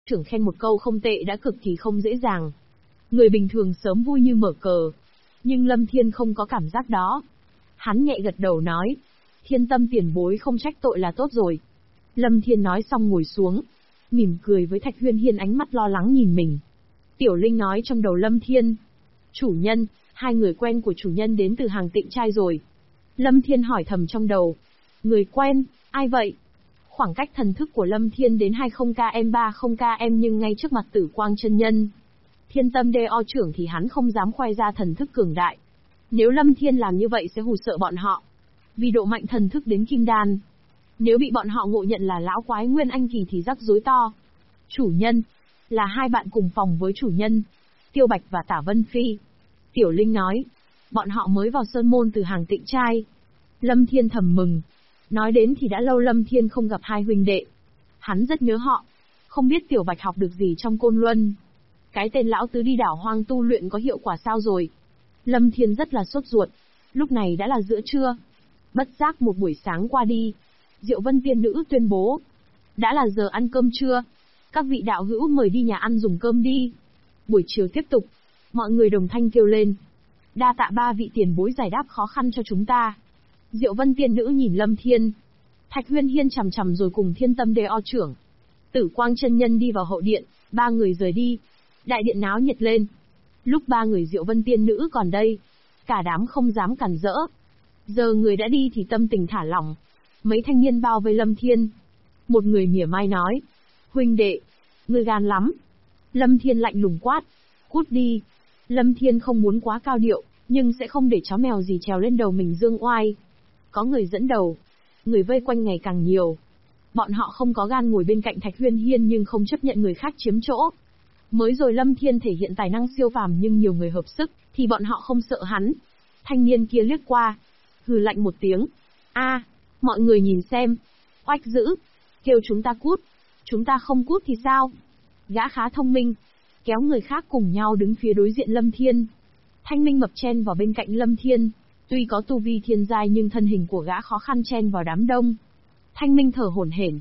trưởng khen một câu không tệ đã cực kỳ không dễ dàng. Người bình thường sớm vui như mở cờ. Nhưng Lâm Thiên không có cảm giác đó. Hắn nhẹ gật đầu nói. Thiên Tâm tiền bối không trách tội là tốt rồi. Lâm Thiên nói xong ngồi xuống. Mỉm cười với Thạch Huyên Hiên, ánh mắt lo lắng nhìn mình. Tiểu Linh nói trong đầu Lâm Thiên. Chủ nhân, hai người quen của chủ nhân đến từ hàng Tịnh Trai rồi. Lâm Thiên hỏi thầm trong đầu. Người quen, ai vậy? Khoảng cách thần thức của Lâm Thiên đến 20km 30km nhưng ngay trước mặt Tử Quang chân nhân. Thiên Tâm DO trưởng thì hắn không dám khoe ra thần thức cường đại. Nếu Lâm Thiên làm như vậy sẽ hù sợ bọn họ. Vì độ mạnh thần thức đến Kim Đan. Nếu bị bọn họ ngộ nhận là lão quái Nguyên Anh kỳ thì rắc rối to. Chủ nhân, là hai bạn cùng phòng với chủ nhân. Tiêu Bạch và Tả Vân Phi. Tiểu Linh nói, bọn họ mới vào Sơn Môn từ hàng Tịnh Trai. Lâm Thiên thầm mừng. Nói đến thì đã lâu Lâm Thiên không gặp hai huynh đệ. Hắn rất nhớ họ. Không biết Tiểu Bạch học được gì trong Côn Luân. Cái tên lão tứ đi đảo hoang tu luyện có hiệu quả sao rồi? Lâm Thiên rất là sốt ruột. Lúc này đã là giữa trưa. Bất giác một buổi sáng qua đi. Diệu Vân tiên nữ tuyên bố. Đã là giờ ăn cơm trưa. Các vị đạo hữu mời đi nhà ăn dùng cơm đi. Buổi chiều tiếp tục. Mọi người đồng thanh kêu lên. Đa tạ ba vị tiền bối giải đáp khó khăn cho chúng ta. Diệu Vân tiên nữ nhìn Lâm Thiên. Thạch Huyên Hiên chằm chằm rồi cùng Thiên Tâm DO trưởng. Tử Quang chân nhân đi vào hậu điện, ba người rời đi. Đại điện náo nhiệt lên. Lúc ba người Diệu Vân tiên nữ còn đây, cả đám không dám cản rỡ. Giờ người đã đi thì tâm tình thả lỏng. Mấy thanh niên bao vây Lâm Thiên. Một người mỉa mai nói. Huynh đệ, ngươi gan lắm. Lâm Thiên lạnh lùng quát. Cút đi. Lâm Thiên không muốn quá cao điệu, nhưng sẽ không để chó mèo gì trèo lên đầu mình dương oai. Có người dẫn đầu. Người vây quanh ngày càng nhiều. Bọn họ không có gan ngồi bên cạnh Thạch Huyên Hiên nhưng không chấp nhận người khác chiếm chỗ. Mới rồi Lâm Thiên thể hiện tài năng siêu phàm nhưng nhiều người hợp sức, thì bọn họ không sợ hắn. Thanh niên kia liếc qua. Hừ lạnh một tiếng. Mọi người nhìn xem. Oách dữ. Kêu chúng ta cút. Chúng ta không cút thì sao? Gã khá thông minh. Kéo người khác cùng nhau đứng phía đối diện Lâm Thiên. Thanh Minh mập chen vào bên cạnh Lâm Thiên. Tuy có tu vi thiên giai nhưng thân hình của gã khó khăn chen vào đám đông. Thanh Minh thở hổn hển.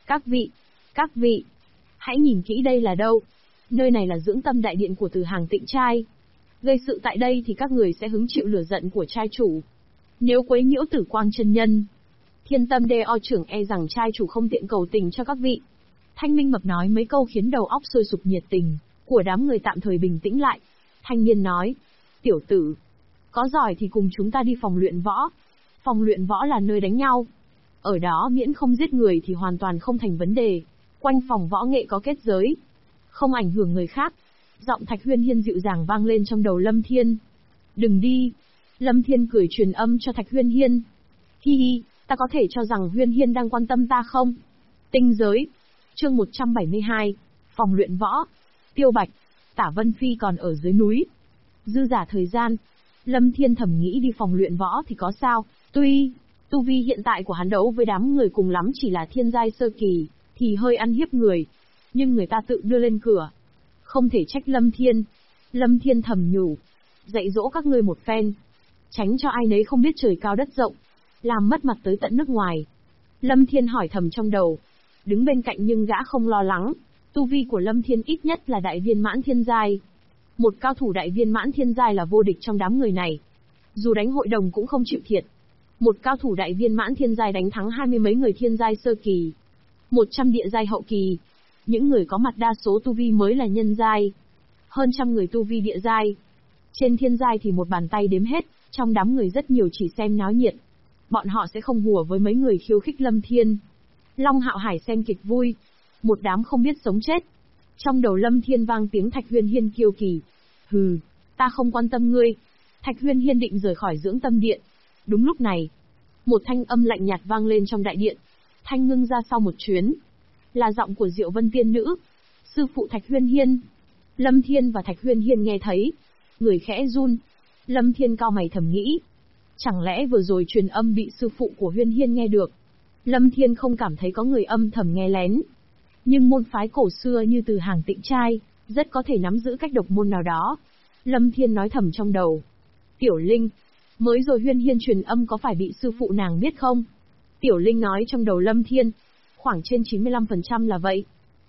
Các vị, hãy nhìn kỹ đây là đâu. Nơi này là dưỡng tâm đại điện của Từ Hàng Tịnh Trai. Gây sự tại đây thì các người sẽ hứng chịu lửa giận của trai chủ. Nếu quấy nhiễu Tử Quang chân nhân, Thiên Tâm DO trưởng e rằng trai chủ không tiện cầu tình cho các vị. Thanh Minh mập nói mấy câu khiến đầu óc sôi sục nhiệt tình của đám người tạm thời bình tĩnh lại. Thanh niên nói, tiểu tử, có giỏi thì cùng chúng ta đi phòng luyện võ. Phòng luyện võ là nơi đánh nhau. Ở đó miễn không giết người thì hoàn toàn không thành vấn đề. Quanh phòng võ nghệ có kết giới, không ảnh hưởng người khác. Giọng Thạch Huyên Hiên dịu dàng vang lên trong đầu Lâm Thiên. Đừng đi. Lâm Thiên cười truyền âm cho Thạch Huyên Hiên. Hi hi, ta có thể cho rằng Huyên Hiên đang quan tâm ta không? Tinh giới. Chương 172. Phòng luyện võ. Tiêu Bạch, Tả Vân Phi còn ở dưới núi. Dư giả thời gian, Lâm Thiên thầm nghĩ đi phòng luyện võ thì có sao, tuy tu vi hiện tại của hắn đấu với đám người cùng lắm chỉ là thiên giai sơ kỳ, thì hơi ăn hiếp người, nhưng người ta tự đưa lên cửa. Không thể trách Lâm Thiên. Lâm Thiên thầm nhủ, dạy dỗ các ngươi một phen, tránh cho ai nấy không biết trời cao đất rộng, làm mất mặt tới tận nước ngoài. Lâm Thiên hỏi thầm trong đầu, đứng bên cạnh nhưng gã không lo lắng. Tu vi của Lâm Thiên ít nhất là đại viên mãn thiên giai. Một cao thủ đại viên mãn thiên giai là vô địch trong đám người này. Dù đánh hội đồng cũng không chịu thiệt. Một cao thủ đại viên mãn thiên giai đánh thắng 20 mấy người thiên giai sơ kỳ, 100 địa giai hậu kỳ. Những người có mặt đa số tu vi mới là nhân giai. Hơn trăm người tu vi địa giai. Trên thiên giai thì một bàn tay đếm hết, trong đám người rất nhiều chỉ xem náo nhiệt. Bọn họ sẽ không hùa với mấy người khiêu khích Lâm Thiên. Long Hạo Hải xem kịch vui. Một đám không biết sống chết. Trong đầu Lâm Thiên vang tiếng Thạch Huyên Hiên kiêu kỳ. Hừ, ta không quan tâm ngươi. Thạch Huyên Hiên định rời khỏi dưỡng tâm điện. Đúng lúc này, một thanh âm lạnh nhạt vang lên trong đại điện. Thanh ngưng ra sau một chuyến. Là giọng của Diệu Vân tiên nữ. Sư phụ Thạch Huyên Hiên. Lâm Thiên và Thạch Huyên Hiên nghe thấy. Người khẽ run. Lâm Thiên cau mày thầm nghĩ. Chẳng lẽ vừa rồi truyền âm bị sư phụ của Huyên Hiên nghe được? Lâm Thiên không cảm thấy có người âm thầm nghe lén. Nhưng môn phái cổ xưa như Từ Hàng Tịnh Trai, rất có thể nắm giữ cách độc môn nào đó. Lâm Thiên nói thầm trong đầu. Tiểu Linh, mới rồi Huyên Hiên truyền âm có phải bị sư phụ nàng biết không? Tiểu Linh nói trong đầu Lâm Thiên. Khoảng trên 95% là vậy.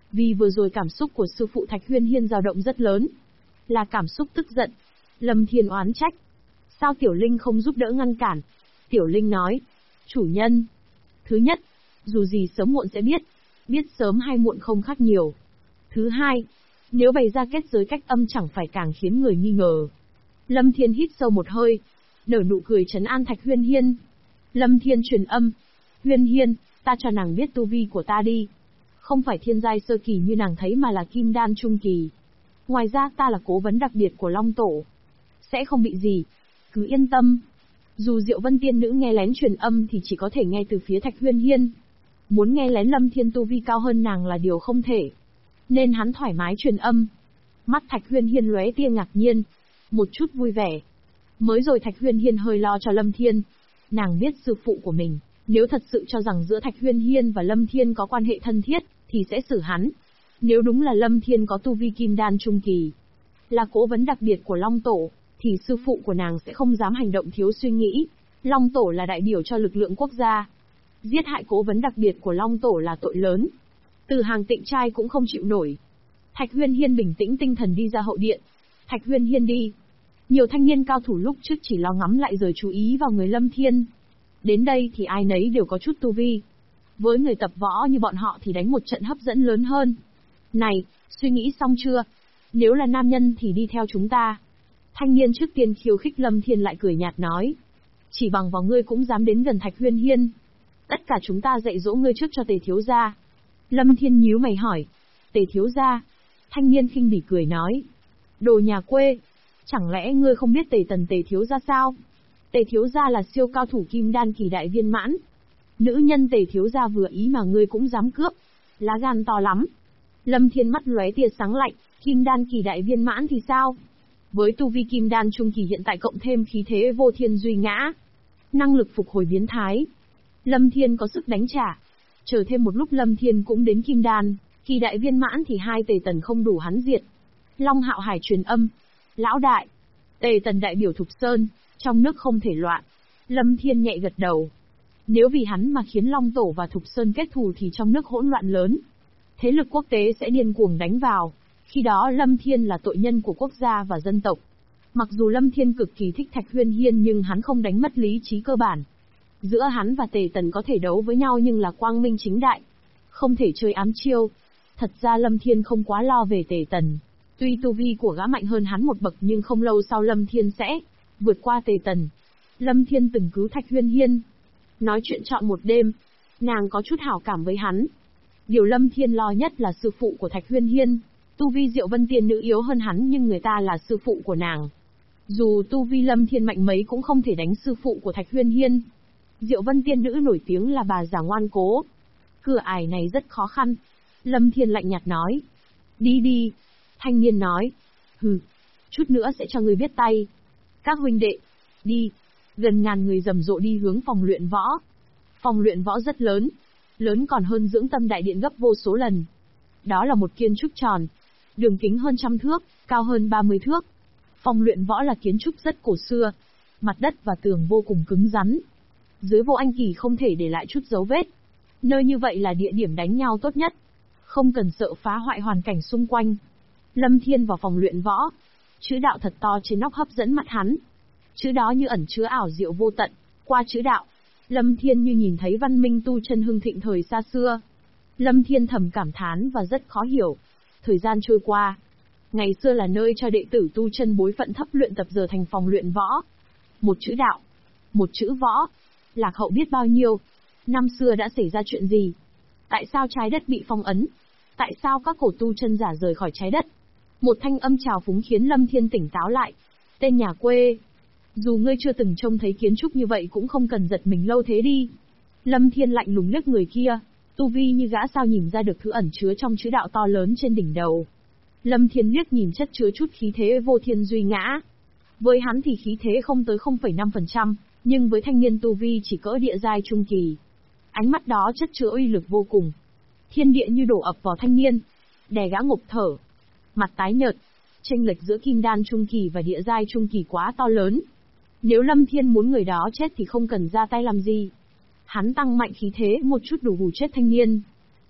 Vì vừa rồi cảm xúc của sư phụ Thạch Huyên Hiên dao động rất lớn. Là cảm xúc tức giận. Lâm Thiên oán trách. Sao Tiểu Linh không giúp đỡ ngăn cản? Tiểu Linh nói. Chủ nhân. Thứ nhất, dù gì sớm muộn sẽ biết. Biết sớm hay muộn không khác nhiều. Thứ hai, nếu bày ra kết giới cách âm chẳng phải càng khiến người nghi ngờ. Lâm Thiên hít sâu một hơi, nở nụ cười trấn an Thạch Huyên Hiên. Lâm Thiên truyền âm. Huyên Hiên, ta cho nàng biết tu vi của ta đi. Không phải thiên giai sơ kỳ như nàng thấy mà là kim đan trung kỳ. Ngoài ra ta là cố vấn đặc biệt của Long Tổ. Sẽ không bị gì. Cứ yên tâm. Dù Diệu Vân tiên nữ nghe lén truyền âm thì chỉ có thể nghe từ phía Thạch Huyên Hiên. Muốn nghe lén Lâm Thiên tu vi cao hơn nàng là điều không thể. Nên hắn thoải mái truyền âm. Mắt Thạch Huyên Hiên lóe tia ngạc nhiên. Một chút vui vẻ. Mới rồi Thạch Huyên Hiên hơi lo cho Lâm Thiên. Nàng biết sư phụ của mình, nếu thật sự cho rằng giữa Thạch Huyên Hiên và Lâm Thiên có quan hệ thân thiết, thì sẽ xử hắn. Nếu đúng là Lâm Thiên có tu vi kim đan trung kỳ, là cố vấn đặc biệt của Long Tổ, thì sư phụ của nàng sẽ không dám hành động thiếu suy nghĩ. Long Tổ là đại biểu cho lực lượng quốc gia. Giết hại cố vấn đặc biệt của Long Tổ là tội lớn. Từ Hàng Tịnh trai cũng không chịu nổi. Thạch Huyên Hiên bình tĩnh tinh thần đi ra hậu điện. Thạch Huyên Hiên đi. Nhiều thanh niên cao thủ lúc trước chỉ lo ngắm lại rồi chú ý vào người Lâm Thiên. Đến đây thì ai nấy đều có chút tu vi. Với người tập võ như bọn họ thì đánh một trận hấp dẫn lớn hơn. Này, suy nghĩ xong chưa? Nếu là nam nhân thì đi theo chúng ta. Thanh niên trước tiên khiêu khích Lâm Thiên lại cười nhạt nói. Chỉ bằng vào ngươi cũng dám đến gần Thạch Huyên Hiên. Tất cả chúng ta dạy dỗ ngươi trước cho Tề thiếu gia. Lâm Thiên nhíu mày hỏi. Tề thiếu gia? Thanh niên khinh bỉ cười nói. Đồ nhà quê. Chẳng lẽ ngươi không biết Tề Tần Tề thiếu gia sao? Tề thiếu gia là siêu cao thủ kim đan kỳ đại viên mãn. Nữ nhân Tề thiếu gia vừa ý mà ngươi cũng dám cướp. Lá gan to lắm. Lâm Thiên mắt lóe tia sáng lạnh, kim đan kỳ đại viên mãn thì sao? Với tu vi kim đan trung kỳ hiện tại cộng thêm khí thế vô thiên duy ngã, năng lực phục hồi biến thái, Lâm Thiên có sức đánh trả. Chờ thêm một lúc Lâm Thiên cũng đến kim đan kỳ đại viên mãn thì hai Tề Tần không đủ hắn diệt. Long Hạo Hải truyền âm. Lão đại. Tề Tần đại biểu Thục Sơn, trong nước không thể loạn. Lâm Thiên nhẹ gật đầu. Nếu vì hắn mà khiến Long Tổ và Thục Sơn kết thù thì trong nước hỗn loạn lớn. Thế lực quốc tế sẽ điên cuồng đánh vào. Khi đó Lâm Thiên là tội nhân của quốc gia và dân tộc. Mặc dù Lâm Thiên cực kỳ thích Thạch Huyên Hiên nhưng hắn không đánh mất lý trí cơ bản. Giữa hắn và Tề Tần có thể đấu với nhau nhưng là quang minh chính đại. Không thể chơi ám chiêu. Thật ra Lâm Thiên không quá lo về Tề Tần. Tuy tu vi của gã mạnh hơn hắn một bậc nhưng không lâu sau Lâm Thiên sẽ vượt qua Tề Tần. Lâm Thiên từng cứu Thạch Huyên Hiên. Nói chuyện trọn một đêm. Nàng có chút hảo cảm với hắn. Điều Lâm Thiên lo nhất là sư phụ của Thạch Huyên Hiên. Tu vi Diệu Vân tiên nữ yếu hơn hắn nhưng người ta là sư phụ của nàng. Dù tu vi Lâm Thiên mạnh mấy cũng không thể đánh sư phụ của Thạch Huyên Hiên. Diệu Vân tiên nữ nổi tiếng là bà già ngoan cố. Cửa ải này rất khó khăn. Lâm Thiên lạnh nhạt nói. Đi đi. Thanh niên nói. Hừ. Chút nữa sẽ cho ngươi biết tay. Các huynh đệ. Đi. Gần ngàn người rầm rộ đi hướng phòng luyện võ. Phòng luyện võ rất lớn. Lớn còn hơn Dưỡng Tâm Đại Điện gấp vô số lần. Đó là một kiến trúc tròn. Đường kính hơn 100 thước, cao hơn 30 thước. Phòng luyện võ là kiến trúc rất cổ xưa. Mặt đất và tường vô cùng cứng rắn. Dưới vô anh kỳ không thể để lại chút dấu vết. Nơi như vậy là địa điểm đánh nhau tốt nhất. Không cần sợ phá hoại hoàn cảnh xung quanh. Lâm Thiên vào phòng luyện võ. Chữ đạo thật to trên nóc hấp dẫn mắt hắn. Chữ đó như ẩn chứa ảo diệu vô tận. Qua chữ đạo, Lâm Thiên như nhìn thấy văn minh tu chân hưng thịnh thời xa xưa. Lâm Thiên thầm cảm thán và rất khó hiểu. Thời gian trôi qua. Ngày xưa là nơi cho đệ tử tu chân bối phận thấp luyện tập giờ thành phòng luyện võ. Một chữ đạo. Một chữ võ. Lạc hậu biết bao nhiêu. Năm xưa đã xảy ra chuyện gì? Tại sao trái đất bị phong ấn? Tại sao các cổ tu chân giả rời khỏi trái đất? Một thanh âm trào phúng khiến Lâm Thiên tỉnh táo lại. Tên nhà quê. Dù ngươi chưa từng trông thấy kiến trúc như vậy cũng không cần giật mình lâu thế đi. Lâm Thiên lạnh lùng liếc người kia. Tu vi như gã sao nhìn ra được thứ ẩn chứa trong chữ đạo to lớn trên đỉnh đầu. Lâm Thiên liếc nhìn chất chứa chút khí thế vô thiên duy ngã. Với hắn thì khí thế không tới 0,5%, nhưng với thanh niên tu vi chỉ cỡ địa giai trung kỳ. Ánh mắt đó chất chứa uy lực vô cùng. Thiên địa như đổ ập vào thanh niên, đè gã ngộp thở. Mặt tái nhợt, chênh lệch giữa kim đan trung kỳ và địa giai trung kỳ quá to lớn. Nếu Lâm Thiên muốn người đó chết thì không cần ra tay làm gì. Hắn tăng mạnh khí thế một chút đủ hù chết thanh niên.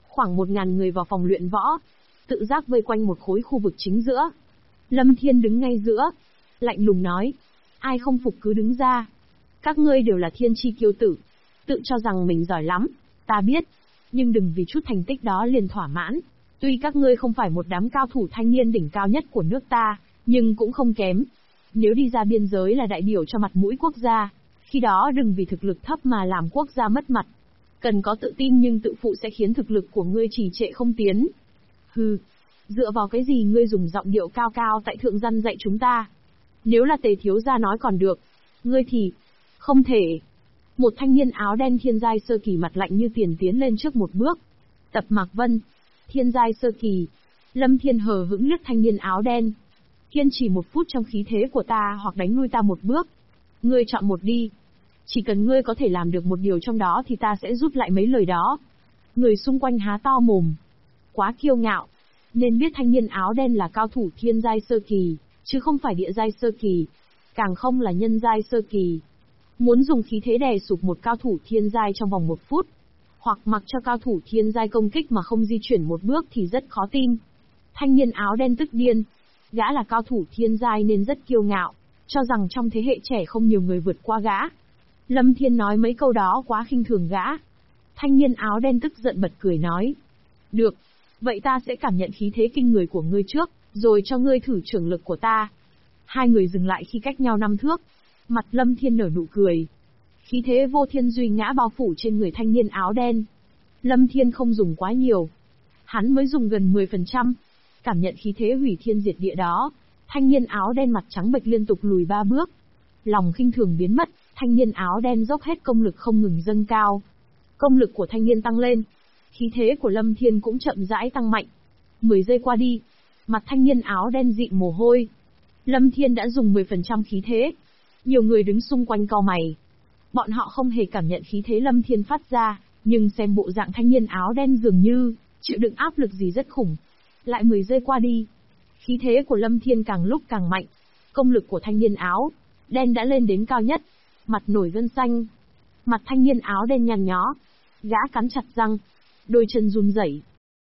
Khoảng 1000 người vào phòng luyện võ, tự giác vây quanh một khối khu vực chính giữa. Lâm Thiên đứng ngay giữa, lạnh lùng nói, ai không phục cứ đứng ra. Các ngươi đều là thiên chi kiêu tử, tự cho rằng mình giỏi lắm, ta biết, nhưng đừng vì chút thành tích đó liền thỏa mãn. Tuy các ngươi không phải một đám cao thủ thanh niên đỉnh cao nhất của nước ta, nhưng cũng không kém. Nếu đi ra biên giới là đại biểu cho mặt mũi quốc gia, khi đó đừng vì thực lực thấp mà làm quốc gia mất mặt. Cần có tự tin nhưng tự phụ sẽ khiến thực lực của ngươi trì trệ không tiến. Hừ, dựa vào cái gì ngươi dùng giọng điệu cao cao tại thượng dân dạy chúng ta? Nếu là Tề thiếu gia nói còn được, ngươi thì không thể. Một thanh niên áo đen thiên giai sơ kỳ mặt lạnh như tiền tiến lên trước một bước. Tập Mạc Vân, thiên giai sơ kỳ. Lâm Thiên hờ hững liếc thanh niên áo đen. Kiên trì 1 phút trong khí thế của ta hoặc đánh lui ta 1 bước. Ngươi chọn một đi. Chỉ cần ngươi có thể làm được một điều trong đó thì ta sẽ rút lại mấy lời đó. Người xung quanh há to mồm. Quá kiêu ngạo. Nên biết thanh niên áo đen là cao thủ thiên giai sơ kỳ, chứ không phải địa giai sơ kỳ. Càng không là nhân giai sơ kỳ. Muốn dùng khí thế đè sụp một cao thủ thiên giai trong vòng 1 phút, hoặc mặc cho cao thủ thiên giai công kích mà không di chuyển 1 bước thì rất khó tin. Thanh niên áo đen tức điên. Gã là cao thủ thiên giai nên rất kiêu ngạo, cho rằng trong thế hệ trẻ không nhiều người vượt qua gã. Lâm Thiên nói mấy câu đó quá khinh thường gã. Thanh niên áo đen tức giận bật cười nói. Được, vậy ta sẽ cảm nhận khí thế kinh người của ngươi trước, rồi cho ngươi thử trưởng lực của ta. Hai người dừng lại khi cách nhau 5 thước. Mặt Lâm Thiên nở nụ cười. Khí thế vô thiên duy ngã bao phủ trên người thanh niên áo đen. Lâm Thiên không dùng quá nhiều. Hắn mới dùng gần 10%. Cảm nhận khí thế hủy thiên diệt địa đó, thanh niên áo đen mặt trắng bệch liên tục lùi 3 bước. Lòng khinh thường biến mất, thanh niên áo đen dốc hết công lực không ngừng dâng cao. Công lực của thanh niên tăng lên. Khí thế của Lâm Thiên cũng chậm rãi tăng mạnh. 10 giây qua đi, mặt thanh niên áo đen dịn mồ hôi. Lâm Thiên đã dùng 10% khí thế. Nhiều người đứng xung quanh cau mày. Bọn họ không hề cảm nhận khí thế Lâm Thiên phát ra, nhưng xem bộ dạng thanh niên áo đen dường như chịu đựng áp lực gì rất khủng. Lại 10 giây qua đi, khí thế của Lâm Thiên càng lúc càng mạnh. Công lực của thanh niên áo đen đã lên đến cao nhất. Mặt nổi gân xanh. Mặt thanh niên áo đen nhăn nhó. Gã cắn chặt răng. Đôi chân run rẩy.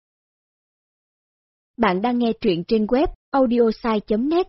Bạn đang nghe truyện trên web audiosai.net.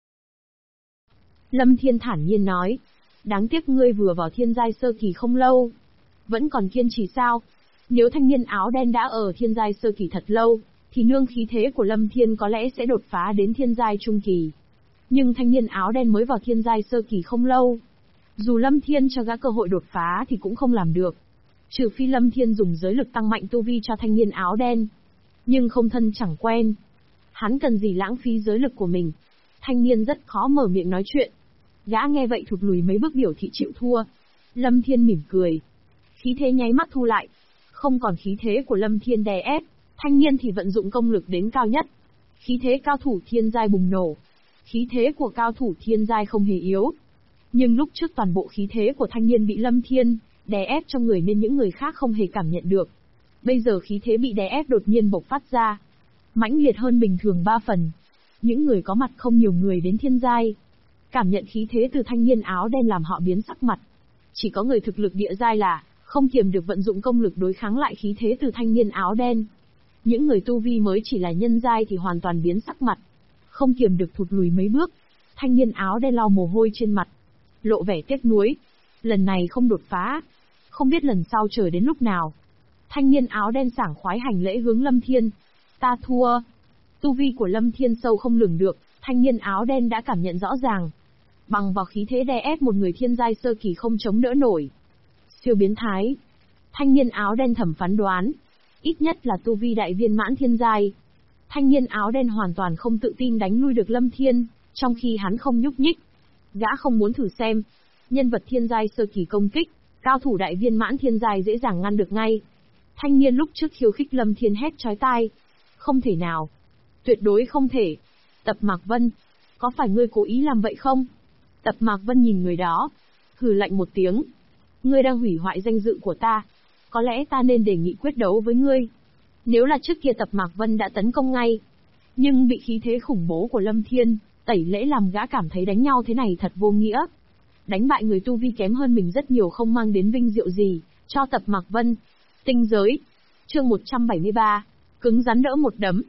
Lâm Thiên thản nhiên nói. Đáng tiếc ngươi vừa vào thiên giai sơ kỳ không lâu. Vẫn còn kiên trì sao? Nếu thanh niên áo đen đã ở thiên giai sơ kỳ thật lâu, thì nương khí thế của Lâm Thiên có lẽ sẽ đột phá đến thiên giai trung kỳ. Nhưng thanh niên áo đen mới vào thiên giai sơ kỳ không lâu. Dù Lâm Thiên cho gã cơ hội đột phá thì cũng không làm được. Trừ phi Lâm Thiên dùng giới lực tăng mạnh tu vi cho thanh niên áo đen. Nhưng không thân chẳng quen. Hắn cần gì lãng phí giới lực của mình. Thanh niên rất khó mở miệng nói chuyện. Gã nghe vậy thụt lùi mấy bước biểu thị chịu thua. Lâm Thiên mỉm cười. Khí thế nháy mắt thu lại. Không còn khí thế của Lâm Thiên đè ép. Thanh niên thì vận dụng công lực đến cao nhất. Khí thế cao thủ thiên giai bùng nổ. Khí thế của cao thủ thiên giai không hề yếu. Nhưng lúc trước toàn bộ khí thế của thanh niên bị Lâm Thiên đè ép trong người nên những người khác không hề cảm nhận được. Bây giờ khí thế bị đè ép đột nhiên bộc phát ra. Mãnh liệt hơn bình thường 3 phần. Những người có mặt không nhiều người đến thiên giai. Cảm nhận khí thế từ thanh niên áo đen làm họ biến sắc mặt. Chỉ có người thực lực địa giai là không kiềm được vận dụng công lực đối kháng lại khí thế từ thanh niên áo đen. Những người tu vi mới chỉ là nhân giai thì hoàn toàn biến sắc mặt. Không kiềm được thụt lùi mấy bước. Thanh niên áo đen lau mồ hôi trên mặt. Lộ vẻ tiếc nuối. Lần này không đột phá. Không biết lần sau chờ đến lúc nào. Thanh niên áo đen sảng khoái hành lễ hướng Lâm Thiên. Ta thua. Tu vi của Lâm Thiên sâu không lường được. Thanh niên áo đen đã cảm nhận rõ ràng. Bằng vào khí thế đè ép một người thiên giai sơ kỳ không chống đỡ nổi. Siêu biến thái. Thanh niên áo đen thẩm phán đoán. Ít nhất là tu vi đại viên mãn thiên giai. Thanh niên áo đen hoàn toàn không tự tin đánh lui được Lâm Thiên, trong khi hắn không nhúc nhích. Gã không muốn thử xem. Nhân vật thiên giai sơ kỳ công kích, cao thủ đại viên mãn thiên giai dễ dàng ngăn được ngay. Thanh niên lúc trước khiêu khích Lâm Thiên hét chói tai. Không thể nào. Tuyệt đối không thể. Tập Mạc Vân, có phải ngươi cố ý làm vậy không? Tập Mạc Vân nhìn người đó, hừ lạnh một tiếng. Ngươi đang hủy hoại danh dự của ta. Có lẽ ta nên đề nghị quyết đấu với ngươi. Nếu là trước kia Tập Mạc Vân đã tấn công ngay. Nhưng bị khí thế khủng bố của Lâm Thiên tẩy lễ làm gã cảm thấy đánh nhau thế này thật vô nghĩa. Đánh bại người tu vi kém hơn mình rất nhiều không mang đến vinh diệu gì cho Tập Mạc Vân. Tinh giới. Chương 173. Cứng rắn đỡ một đấm.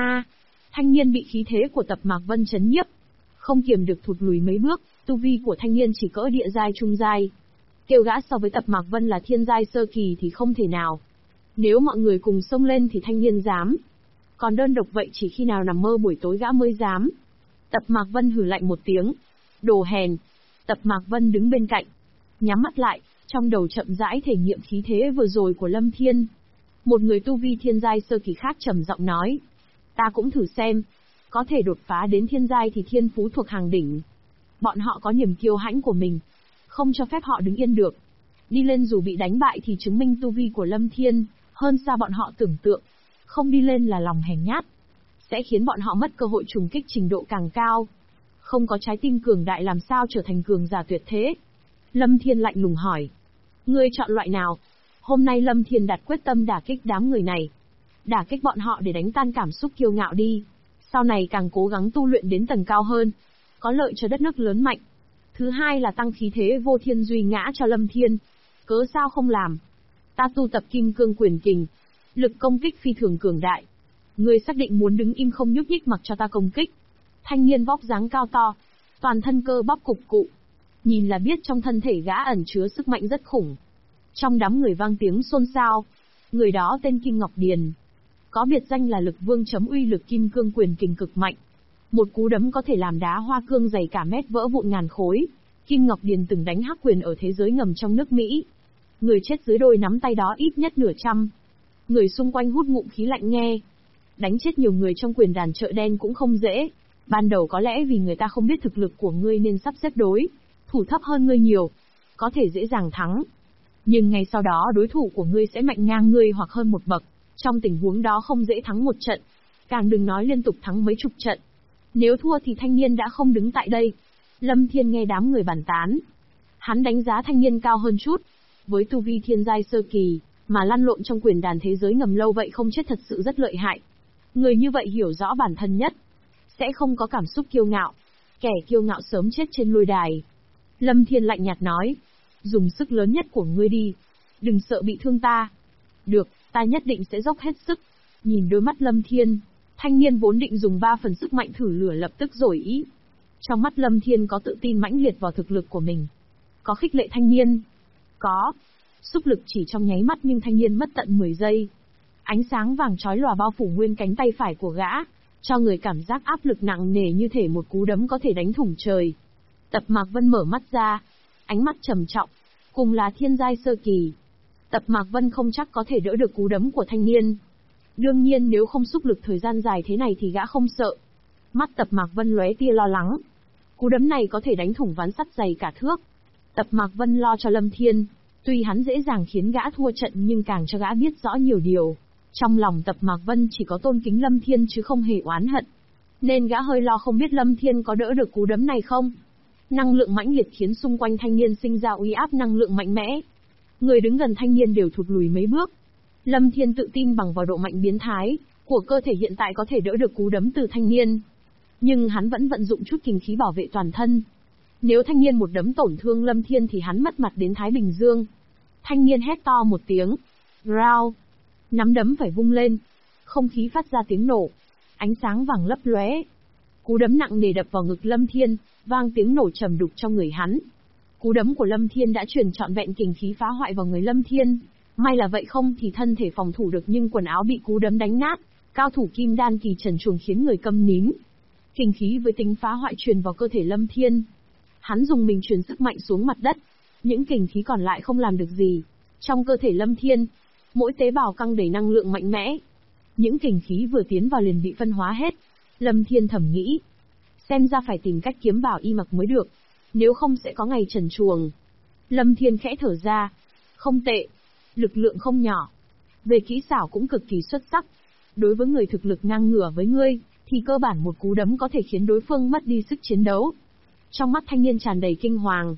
Thanh niên bị khí thế của Tập Mạc Vân chấn nhiếp, không kiềm được thụt lùi mấy bước, tu vi của thanh niên chỉ cỡ địa giai trung giai. Kêu gã so với Tập Mạc Vân là thiên giai sơ kỳ thì không thể nào. Nếu mọi người cùng xông lên thì thanh niên dám. Còn đơn độc vậy chỉ khi nào nằm mơ buổi tối gã mới dám. Tập Mạc Vân hừ lạnh một tiếng. Đồ hèn. Tập Mạc Vân đứng bên cạnh, nhắm mắt lại, trong đầu chậm rãi thể nghiệm khí thế vừa rồi của Lâm Thiên. Một người tu vi thiên giai sơ kỳ khác trầm giọng nói. Ta cũng thử xem. Có thể đột phá đến thiên giai thì thiên phú thuộc hàng đỉnh. Bọn họ có niềm kiêu hãnh của mình, không cho phép họ đứng yên được. Đi lên dù bị đánh bại thì chứng minh tu vi của Lâm Thiên hơn xa bọn họ tưởng tượng. Không đi lên là lòng hèn nhát, sẽ khiến bọn họ mất cơ hội trùng kích trình độ càng cao. Không có trái tim cường đại làm sao trở thành cường giả tuyệt thế? Lâm Thiên lạnh lùng hỏi. Ngươi chọn loại nào? Hôm nay Lâm Thiên đặt quyết tâm đả kích đám người này. Đả kích bọn họ để đánh tan cảm xúc kiêu ngạo đi. Sau này càng cố gắng tu luyện đến tầng cao hơn, có lợi cho đất nước lớn mạnh. Thứ hai là tăng khí thế vô thiên duy ngã cho Lâm Thiên. Cớ sao không làm? Ta tu tập kim cương quyền kình, lực công kích phi thường cường đại. Ngươi xác định muốn đứng im không nhúc nhích mặc cho ta công kích? Thanh niên vóc dáng cao to, toàn thân cơ bắp cục cụ. Nhìn là biết trong thân thể gã ẩn chứa sức mạnh rất khủng. Trong đám người vang tiếng xôn xao. Người đó tên Kim Ngọc Điền, có biệt danh là lực vương chấm uy lực kim cương quyền kình cực mạnh. Một cú đấm có thể làm đá hoa cương dày cả mét vỡ vụn ngàn khối. Kim Ngọc Điền từng đánh hắc quyền ở thế giới ngầm trong nước Mỹ. Người chết dưới đôi nắm tay đó ít nhất nửa trăm. Người xung quanh hút ngụm khí lạnh nghe. Đánh chết nhiều người trong quyền đàn chợ đen cũng không dễ. Ban đầu có lẽ vì người ta không biết thực lực của ngươi nên sắp xếp đối thủ thấp hơn ngươi nhiều, có thể dễ dàng thắng. Nhưng ngay sau đó đối thủ của ngươi sẽ mạnh ngang ngươi hoặc hơn một bậc. Trong tình huống đó không dễ thắng một trận, càng đừng nói liên tục thắng mấy chục trận. Nếu thua thì thanh niên đã không đứng tại đây. Lâm Thiên nghe đám người bàn tán. Hắn đánh giá thanh niên cao hơn chút. Với tu vi thiên giai sơ kỳ, mà lăn lộn trong quyền đàn thế giới ngầm lâu vậy không chết thật sự rất lợi hại. Người như vậy hiểu rõ bản thân nhất, sẽ không có cảm xúc kiêu ngạo. Kẻ kiêu ngạo sớm chết trên lôi đài. Lâm Thiên lạnh nhạt nói. Dùng sức lớn nhất của ngươi đi. Đừng sợ bị thương ta. Được, ta nhất định sẽ dốc hết sức. Nhìn đôi mắt Lâm Thiên, thanh niên vốn định dùng 3 phần sức mạnh thử lửa lập tức đổi ý. Trong mắt Lâm Thiên có tự tin mãnh liệt vào thực lực của mình. Có khích lệ thanh niên? Có. Xúc lực chỉ trong nháy mắt nhưng thanh niên mất tận 10 giây. Ánh sáng vàng chói lòa bao phủ nguyên cánh tay phải của gã, cho người cảm giác áp lực nặng nề như thể một cú đấm có thể đánh thủng trời. Tập Mạc Vân mở mắt ra, ánh mắt trầm trọng, cùng là thiên giai sơ kỳ. Tập Mạc Vân không chắc có thể đỡ được cú đấm của thanh niên. Đương nhiên nếu không xúc lực thời gian dài thế này thì gã không sợ. Mắt Tập Mạc Vân lóe tia lo lắng. Cú đấm này có thể đánh thủng ván sắt dày cả thước. Tập Mạc Vân lo cho Lâm Thiên, tuy hắn dễ dàng khiến gã thua trận nhưng càng cho gã biết rõ nhiều điều. Trong lòng Tập Mạc Vân chỉ có tôn kính Lâm Thiên chứ không hề oán hận. Nên gã hơi lo không biết Lâm Thiên có đỡ được cú đấm này không. Năng lượng mãnh liệt khiến xung quanh thanh niên sinh ra uy áp năng lượng mạnh mẽ. Người đứng gần thanh niên đều thụt lùi mấy bước. Lâm Thiên tự tin bằng vào độ mạnh biến thái của cơ thể hiện tại có thể đỡ được cú đấm từ thanh niên. Nhưng hắn vẫn vận dụng chút kình khí bảo vệ toàn thân. Nếu thanh niên một đấm tổn thương Lâm Thiên thì hắn mất mặt đến Thái Bình Dương. Thanh niên hét to một tiếng. Rao. Nắm đấm phải vung lên. Không khí phát ra tiếng nổ. Ánh sáng vàng lấp lóe. Cú đấm nặng nề đập vào ngực Lâm Thiên, vang tiếng nổ trầm đục trong người hắn. Cú đấm của Lâm Thiên đã truyền trọn vẹn kình khí phá hoại vào người Lâm Thiên. May là vậy không thì thân thể phòng thủ được nhưng quần áo bị cú đấm đánh nát. Cao thủ kim đan kỳ trần truồng khiến người câm nín. Kình khí với tính phá hoại truyền vào cơ thể Lâm Thiên. Hắn dùng mình truyền sức mạnh xuống mặt đất. Những kình khí còn lại không làm được gì. Trong cơ thể Lâm Thiên, mỗi tế bào căng đầy năng lượng mạnh mẽ. Những kình khí vừa tiến vào liền bị phân hóa hết. Lâm Thiên thầm nghĩ. Xem ra phải tìm cách kiếm bảo y mặc mới được. Nếu không sẽ có ngày trần truồng. Lâm Thiên khẽ thở ra. Không tệ. Lực lượng không nhỏ. Về kỹ xảo cũng cực kỳ xuất sắc. Đối với người thực lực ngang ngửa với ngươi, thì cơ bản một cú đấm có thể khiến đối phương mất đi sức chiến đấu. Trong mắt thanh niên tràn đầy kinh hoàng.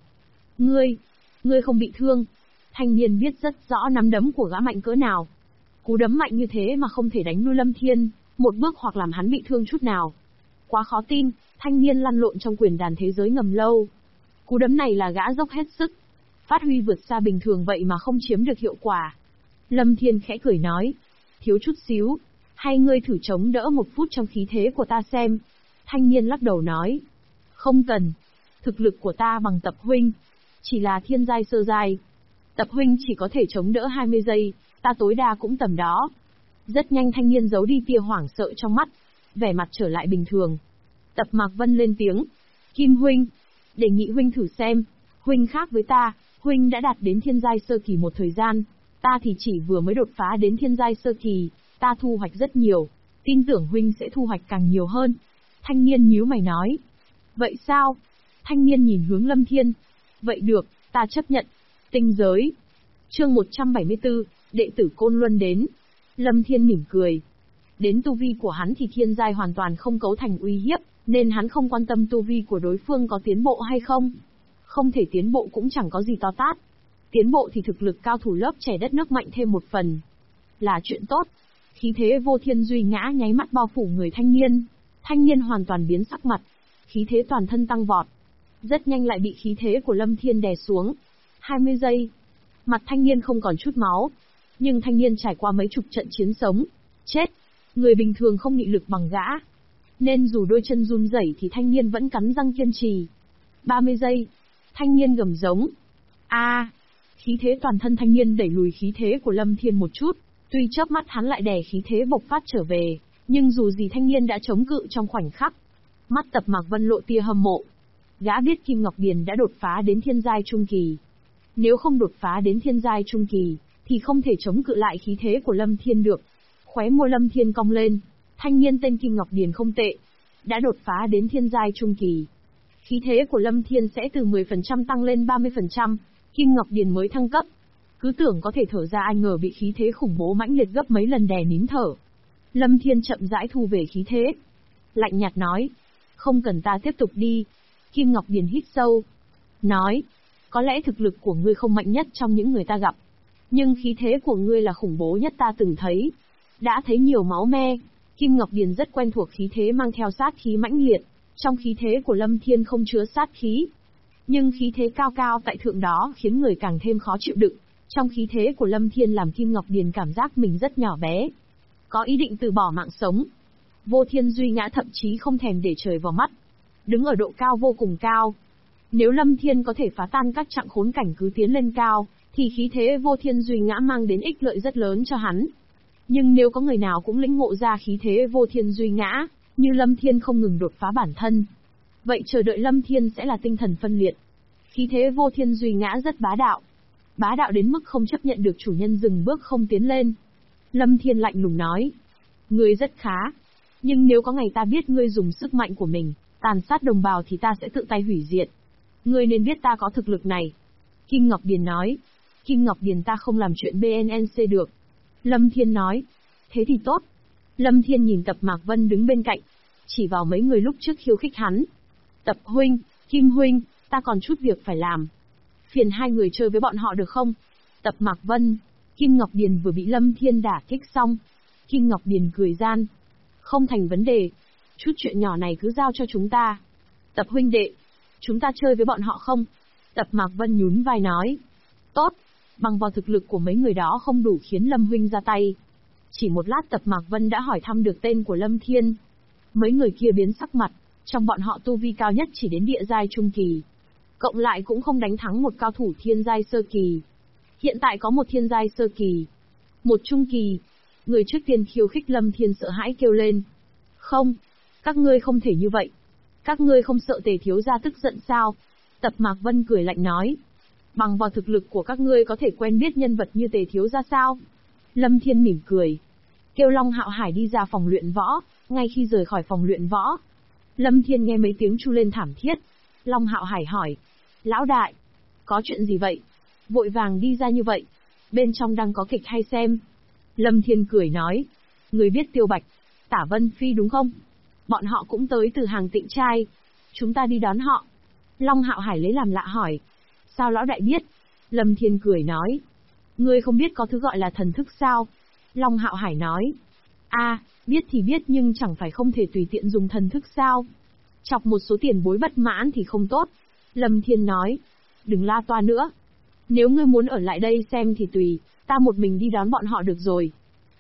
Ngươi không bị thương. Thanh niên biết rất rõ nắm đấm của gã mạnh cỡ nào. Cú đấm mạnh như thế mà không thể đánh lui Lâm Thiên một bước hoặc làm hắn bị thương chút nào. Quá khó tin, thanh niên lăn lộn trong quyền đàn thế giới ngầm lâu. Cú đấm này là gã dốc hết sức. Phát huy vượt xa bình thường vậy mà không chiếm được hiệu quả. Lâm Thiên khẽ cười nói. thiếu chút xíu. Hay ngươi thử chống đỡ một phút trong khí thế của ta xem. Thanh niên lắc đầu nói. Không cần. Thực lực của ta bằng Tập huynh. Chỉ là thiên giai sơ giai. Tập huynh chỉ có thể chống đỡ 20 giây, ta tối đa cũng tầm đó. Rất nhanh thanh niên giấu đi tia hoảng sợ trong mắt, vẻ mặt trở lại bình thường. Tập Mạc Vân lên tiếng. Kim huynh, đề nghị huynh thử xem. Huynh khác với ta, huynh đã đạt đến thiên giai sơ kỳ một thời gian. Ta thì chỉ vừa mới đột phá đến thiên giai sơ kỳ, ta thu hoạch rất nhiều. Tin tưởng huynh sẽ thu hoạch càng nhiều hơn. Thanh niên nhíu mày nói. Vậy sao? Thanh niên nhìn hướng Lâm Thiên. Vậy được, ta chấp nhận. Tinh giới. Chương 174, đệ tử Côn Luân đến. Lâm Thiên mỉm cười. Đến tu vi của hắn thì thiên giai hoàn toàn không cấu thành uy hiếp, nên hắn không quan tâm tu vi của đối phương có tiến bộ hay không. Không thể tiến bộ cũng chẳng có gì to tát. Tiến bộ thì thực lực cao thủ lớp trẻ đất nước mạnh thêm một phần. Là chuyện tốt. Khí thế vô thiên duy ngã nháy mắt bao phủ người thanh niên. Thanh niên hoàn toàn biến sắc mặt. Khí thế toàn thân tăng vọt. Rất nhanh lại bị khí thế của Lâm Thiên đè xuống. 20 giây. Mặt thanh niên không còn chút máu. Nhưng thanh niên trải qua mấy chục trận chiến sống. Chết. Người bình thường không nghị lực bằng gã. Nên dù đôi chân run rẩy thì thanh niên vẫn cắn răng kiên trì. 30 giây. Thanh niên gầm giống. Khí thế toàn thân thanh niên đẩy lùi khí thế của Lâm Thiên một chút. Tuy chớp mắt hắn lại đè khí thế bộc phát trở về, nhưng dù gì thanh niên đã chống cự trong khoảnh khắc. Mắt Tập Mạc Vân lộ tia hâm mộ. Gã biết Kim Ngọc Điền đã đột phá đến thiên giai trung kỳ. Nếu không đột phá đến thiên giai trung kỳ, thì không thể chống cự lại khí thế của Lâm Thiên được. Khóe môi Lâm Thiên cong lên. Thanh niên tên Kim Ngọc Điền không tệ. Đã đột phá đến thiên giai trung kỳ. Khí thế của Lâm Thiên sẽ từ 10% tăng lên 30%. Kim Ngọc Điền mới thăng cấp. Cứ tưởng có thể thở ra, ai ngờ bị khí thế khủng bố mãnh liệt gấp mấy lần đè nín thở. Lâm Thiên chậm rãi thu về khí thế. Lạnh nhạt nói. Không cần ta tiếp tục đi. Kim Ngọc Điền hít sâu. Nói. Có lẽ thực lực của ngươi không mạnh nhất trong những người ta gặp. Nhưng khí thế của ngươi là khủng bố nhất ta từng thấy. Đã thấy nhiều máu me. Kim Ngọc Điền rất quen thuộc khí thế mang theo sát khí mãnh liệt. Trong khí thế của Lâm Thiên không chứa sát khí. Nhưng khí thế cao cao tại thượng đó khiến người càng thêm khó chịu đựng. Trong khí thế của Lâm Thiên làm Kim Ngọc Điền cảm giác mình rất nhỏ bé. Có ý định từ bỏ mạng sống. Vô thiên duy ngã thậm chí không thèm để trời vào mắt. Đứng ở độ cao vô cùng cao. Nếu Lâm Thiên có thể phá tan các chặng khốn cảnh cứ tiến lên cao, thì khí thế vô thiên duy ngã mang đến ích lợi rất lớn cho hắn. Nhưng nếu có người nào cũng lĩnh ngộ ra khí thế vô thiên duy ngã, như Lâm Thiên không ngừng đột phá bản thân, vậy chờ đợi Lâm Thiên sẽ là tinh thần phân liệt. Khí thế vô thiên duy ngã rất bá đạo. Bá đạo đến mức không chấp nhận được chủ nhân dừng bước không tiến lên. Lâm Thiên lạnh lùng nói. Ngươi rất khá. Nhưng nếu có ngày ta biết ngươi dùng sức mạnh của mình, tàn sát đồng bào thì ta sẽ tự tay hủy diệt. Ngươi nên biết ta có thực lực này. Kim Ngọc Điền nói. Kim Ngọc Điền ta không làm chuyện BNNC được. Lâm Thiên nói. Thế thì tốt. Lâm Thiên nhìn Tập Mạc Vân đứng bên cạnh. Chỉ vào mấy người lúc trước khiêu khích hắn. Tập huynh, Kim huynh, ta còn chút việc phải làm. Phiền hai người chơi với bọn họ được không? Tập Mạc Vân, Kim Ngọc Điền vừa bị Lâm Thiên đả kích xong. Kim Ngọc Điền cười gian. Không thành vấn đề. Chút chuyện nhỏ này cứ giao cho chúng ta. Tập huynh đệ, chúng ta chơi với bọn họ không? Tập Mạc Vân nhún vai nói. Tốt, bằng vào thực lực của mấy người đó không đủ khiến Lâm huynh ra tay. Chỉ một lát Tập Mạc Vân đã hỏi thăm được tên của Lâm Thiên. Mấy người kia biến sắc mặt, trong bọn họ tu vi cao nhất chỉ đến địa giai trung kỳ. Cộng lại cũng không đánh thắng một cao thủ thiên giai sơ kỳ. Hiện tại có một thiên giai sơ kỳ, một trung kỳ. Người trước tiên khiêu khích Lâm Thiên sợ hãi kêu lên. Không, các ngươi không thể như vậy. Các ngươi không sợ Tề thiếu gia tức giận sao? Tập Mạc Vân cười lạnh nói. Bằng vào thực lực của các ngươi có thể quen biết nhân vật như Tề thiếu gia sao? Lâm Thiên mỉm cười. Kêu Long Hạo Hải đi ra phòng luyện võ. Ngay khi rời khỏi phòng luyện võ, Lâm Thiên nghe mấy tiếng chu lên thảm thiết. Long Hạo Hải hỏi. Lão đại, có chuyện gì vậy? Vội vàng đi ra như vậy. Bên trong đang có kịch hay xem? Lâm Thiên cười nói. Người biết Tiêu Bạch, Tả Vân Phi đúng không? Bọn họ cũng tới từ hàng Tịnh Trai. Chúng ta đi đón họ. Long Hạo Hải lấy làm lạ hỏi. Sao lão đại biết? Lâm Thiên cười nói. Ngươi không biết có thứ gọi là thần thức sao? Long Hạo Hải nói. Biết thì biết nhưng chẳng phải không thể tùy tiện dùng thần thức sao? Chọc một số tiền bối bất mãn thì không tốt. Lâm Thiên nói. Đừng la toa nữa. Nếu ngươi muốn ở lại đây xem thì tùy, ta một mình đi đón bọn họ được rồi.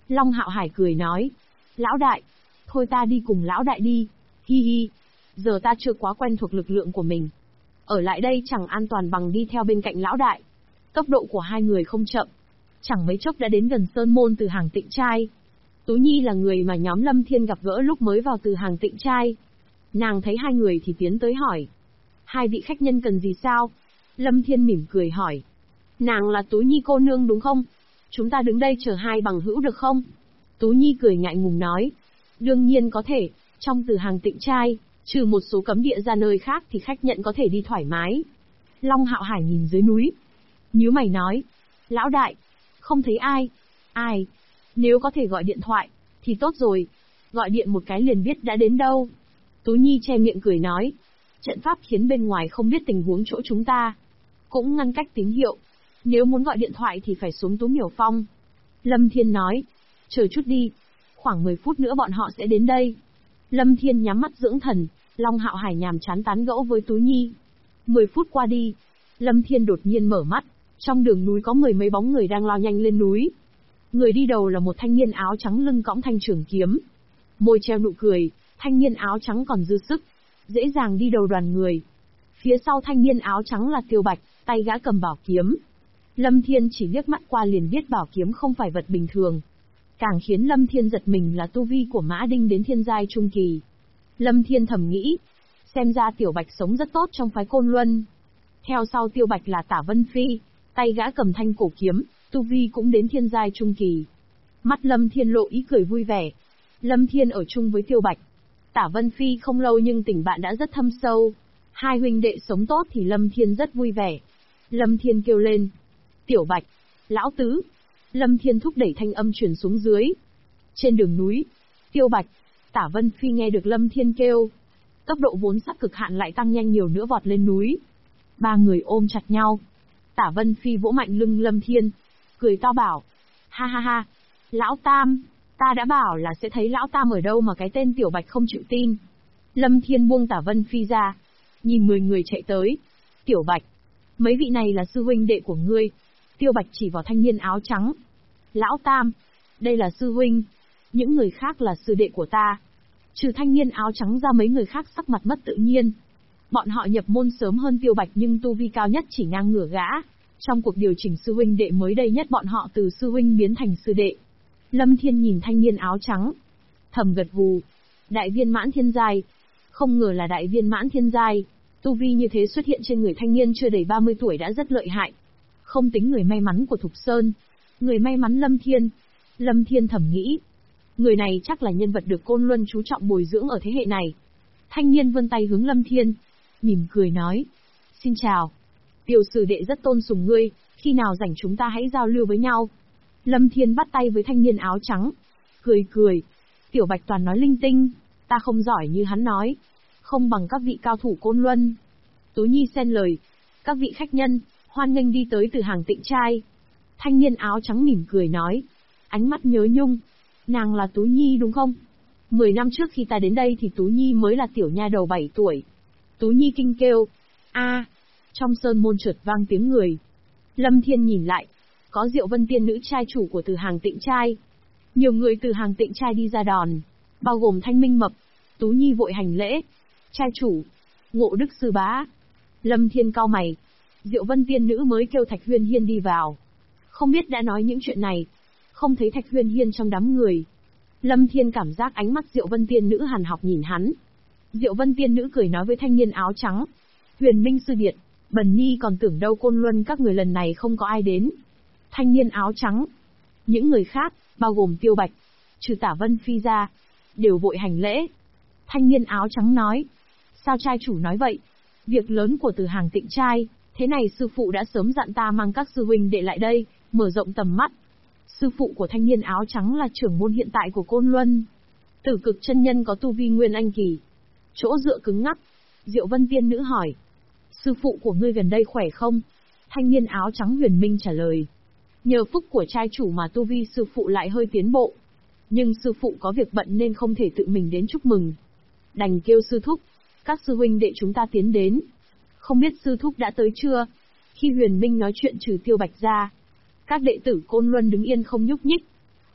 Long Hạo Hải cười nói. Lão đại, thôi ta đi cùng lão đại đi, hi hi. Giờ ta chưa quá quen thuộc lực lượng của mình. Ở lại đây chẳng an toàn bằng đi theo bên cạnh lão đại. Tốc độ của hai người không chậm. Chẳng mấy chốc đã đến gần Sơn Môn Từ Hàng Tịnh Trai. Tú Nhi là người mà nhóm Lâm Thiên gặp gỡ lúc mới vào Từ Hàng Tịnh Trai. Nàng thấy hai người thì tiến tới hỏi. Hai vị khách nhân cần gì sao? Lâm Thiên mỉm cười hỏi. Nàng là Tú Nhi cô nương đúng không? Chúng ta đứng đây chờ hai bằng hữu được không? Tú Nhi cười ngại ngùng nói. Đương nhiên có thể, trong Từ Hàng Tịnh Trai, trừ một số cấm địa ra nơi khác thì khách nhận có thể đi thoải mái. Long Hạo Hải nhìn dưới núi. Nhíu mày nói. Lão đại, không thấy ai. Ai? Nếu có thể gọi điện thoại, thì tốt rồi. Gọi điện một cái liền biết đã đến đâu. Tú Nhi che miệng cười nói. Trận pháp khiến bên ngoài không biết tình huống chỗ chúng ta. Cũng ngăn cách tín hiệu. Nếu muốn gọi điện thoại thì phải xuống Tú Miểu Phong. Lâm Thiên nói. Chờ chút đi. Khoảng 10 phút nữa bọn họ sẽ đến đây. Lâm Thiên nhắm mắt dưỡng thần. Long Hạo Hải nhàm chán tán gẫu với Tú Nhi. 10 phút qua đi. Lâm Thiên đột nhiên mở mắt. Trong đường núi có mười mấy bóng người đang lao nhanh lên núi. Người đi đầu là một thanh niên áo trắng lưng cõng thanh trường kiếm. Môi treo nụ cười, thanh niên áo trắng còn dư sức. Dễ dàng đi đầu đoàn người. Phía sau thanh niên áo trắng là Tiêu Bạch, tay gã cầm bảo kiếm. Lâm Thiên chỉ liếc mắt qua liền biết bảo kiếm không phải vật bình thường. Càng khiến Lâm Thiên giật mình là tu vi của Mã Đinh đến thiên giai trung kỳ. Lâm Thiên thầm nghĩ, xem ra Tiểu Bạch sống rất tốt trong phái Côn Luân. Theo sau Tiêu Bạch là Tả Vân Phi, tay gã cầm thanh cổ kiếm, tu vi cũng đến thiên giai trung kỳ. Mắt Lâm Thiên lộ ý cười vui vẻ. Lâm Thiên ở chung với Tiêu Bạch, Tả Vân Phi không lâu nhưng tình bạn đã rất thâm sâu. Hai huynh đệ sống tốt thì Lâm Thiên rất vui vẻ. Lâm Thiên kêu lên. Tiểu Bạch, lão tứ. Lâm Thiên thúc đẩy thanh âm truyền xuống dưới. Trên đường núi, Tiêu Bạch, Tả Vân Phi nghe được Lâm Thiên kêu. Tốc độ vốn sắp cực hạn lại tăng nhanh nhiều nữa vọt lên núi. Ba người ôm chặt nhau. Tả Vân Phi vỗ mạnh lưng Lâm Thiên, cười to bảo. Ha ha ha, lão Tam, ta đã bảo là sẽ thấy lão Tam ở đâu mà cái tên Tiểu Bạch không chịu tin. Lâm Thiên buông Tả Vân Phi ra, nhìn 10 người chạy tới. Tiểu Bạch, mấy vị này là sư huynh đệ của ngươi. Tiêu Bạch chỉ vào thanh niên áo trắng. Lão Tam, đây là sư huynh, những người khác là sư đệ của ta. Trừ thanh niên áo trắng ra mấy người khác sắc mặt mất tự nhiên. Bọn họ nhập môn sớm hơn Tiêu Bạch nhưng tu vi cao nhất chỉ ngang ngửa gã. Trong cuộc điều chỉnh sư huynh đệ mới đây nhất bọn họ từ sư huynh biến thành sư đệ. Lâm Thiên nhìn thanh niên áo trắng, thầm gật gù. Đại viên mãn thiên giai. Không ngờ là đại viên mãn thiên giai. Tu vi như thế xuất hiện trên người thanh niên chưa đầy 30 tuổi đã rất lợi hại. Không tính người may mắn của Thục Sơn, người may mắn Lâm Thiên. Lâm Thiên thầm nghĩ, người này chắc là nhân vật được Côn Luân chú trọng bồi dưỡng ở thế hệ này. Thanh niên vươn tay hướng Lâm Thiên, mỉm cười nói. Xin chào. Tiểu sư đệ rất tôn sùng ngươi, khi nào rảnh chúng ta hãy giao lưu với nhau. Lâm Thiên bắt tay với thanh niên áo trắng. Cười cười. Tiểu Bạch toàn nói linh tinh, ta không giỏi như hắn nói. Không bằng các vị cao thủ Côn Luân. Tú Nhi xen lời. Các vị khách nhân, hoan nghênh đi tới Từ Hàng Tịnh Trai. Thanh niên áo trắng mỉm cười nói. Ánh mắt nhớ nhung. Nàng là Tú Nhi đúng không? 10 năm trước khi ta đến đây thì Tú Nhi mới là tiểu nha đầu 7 tuổi. Tú Nhi kinh kêu. A, trong sơn môn chợt vang tiếng người. Lâm Thiên nhìn lại. Có Diệu Vân tiên nữ trai chủ của Từ Hàng Tịnh Trai. Nhiều người từ Hàng Tịnh Trai đi ra đòn, bao gồm Thanh Minh Mập. Tú Nhi vội hành lễ. Trai chủ, Ngộ Đức sư bá. Lâm Thiên cau mày. Diệu Vân tiên nữ mới kêu Thạch Huyên Hiên đi vào. Không biết đã nói những chuyện này. Không thấy Thạch Huyên Hiên trong đám người. Lâm Thiên cảm giác ánh mắt Diệu Vân tiên nữ hàn học nhìn hắn. Diệu Vân tiên nữ cười nói với thanh niên áo trắng. Huyền Minh sư điệt, Bần Nhi còn tưởng đâu Côn Luân các người lần này không có ai đến. Thanh niên áo trắng. Những người khác, bao gồm Tiêu Bạch, trừ Tả Vân Phi ra, đều vội hành lễ. Thanh niên áo trắng nói. Sao trai chủ nói vậy? Việc lớn của Từ Hàng Tịnh Trai, thế này sư phụ đã sớm dặn ta mang các sư huynh đệ lại đây, mở rộng tầm mắt. Sư phụ của thanh niên áo trắng là trưởng môn hiện tại của Côn Luân. Tử Cực chân nhân có tu vi nguyên anh kỳ. Chỗ dựa cứng ngắc. Diệu Vân tiên nữ hỏi. Sư phụ của ngươi gần đây khỏe không? Thanh niên áo trắng Huyền Minh trả lời. Nhờ phúc của trai chủ mà tu vi sư phụ lại hơi tiến bộ. Nhưng sư phụ có việc bận nên không thể tự mình đến chúc mừng. Đành kêu sư thúc, các sư huynh đệ chúng ta tiến đến. Không biết sư thúc đã tới chưa? Khi Huyền Minh nói chuyện trừ Tiêu Bạch ra, các đệ tử Côn Luân đứng yên không nhúc nhích.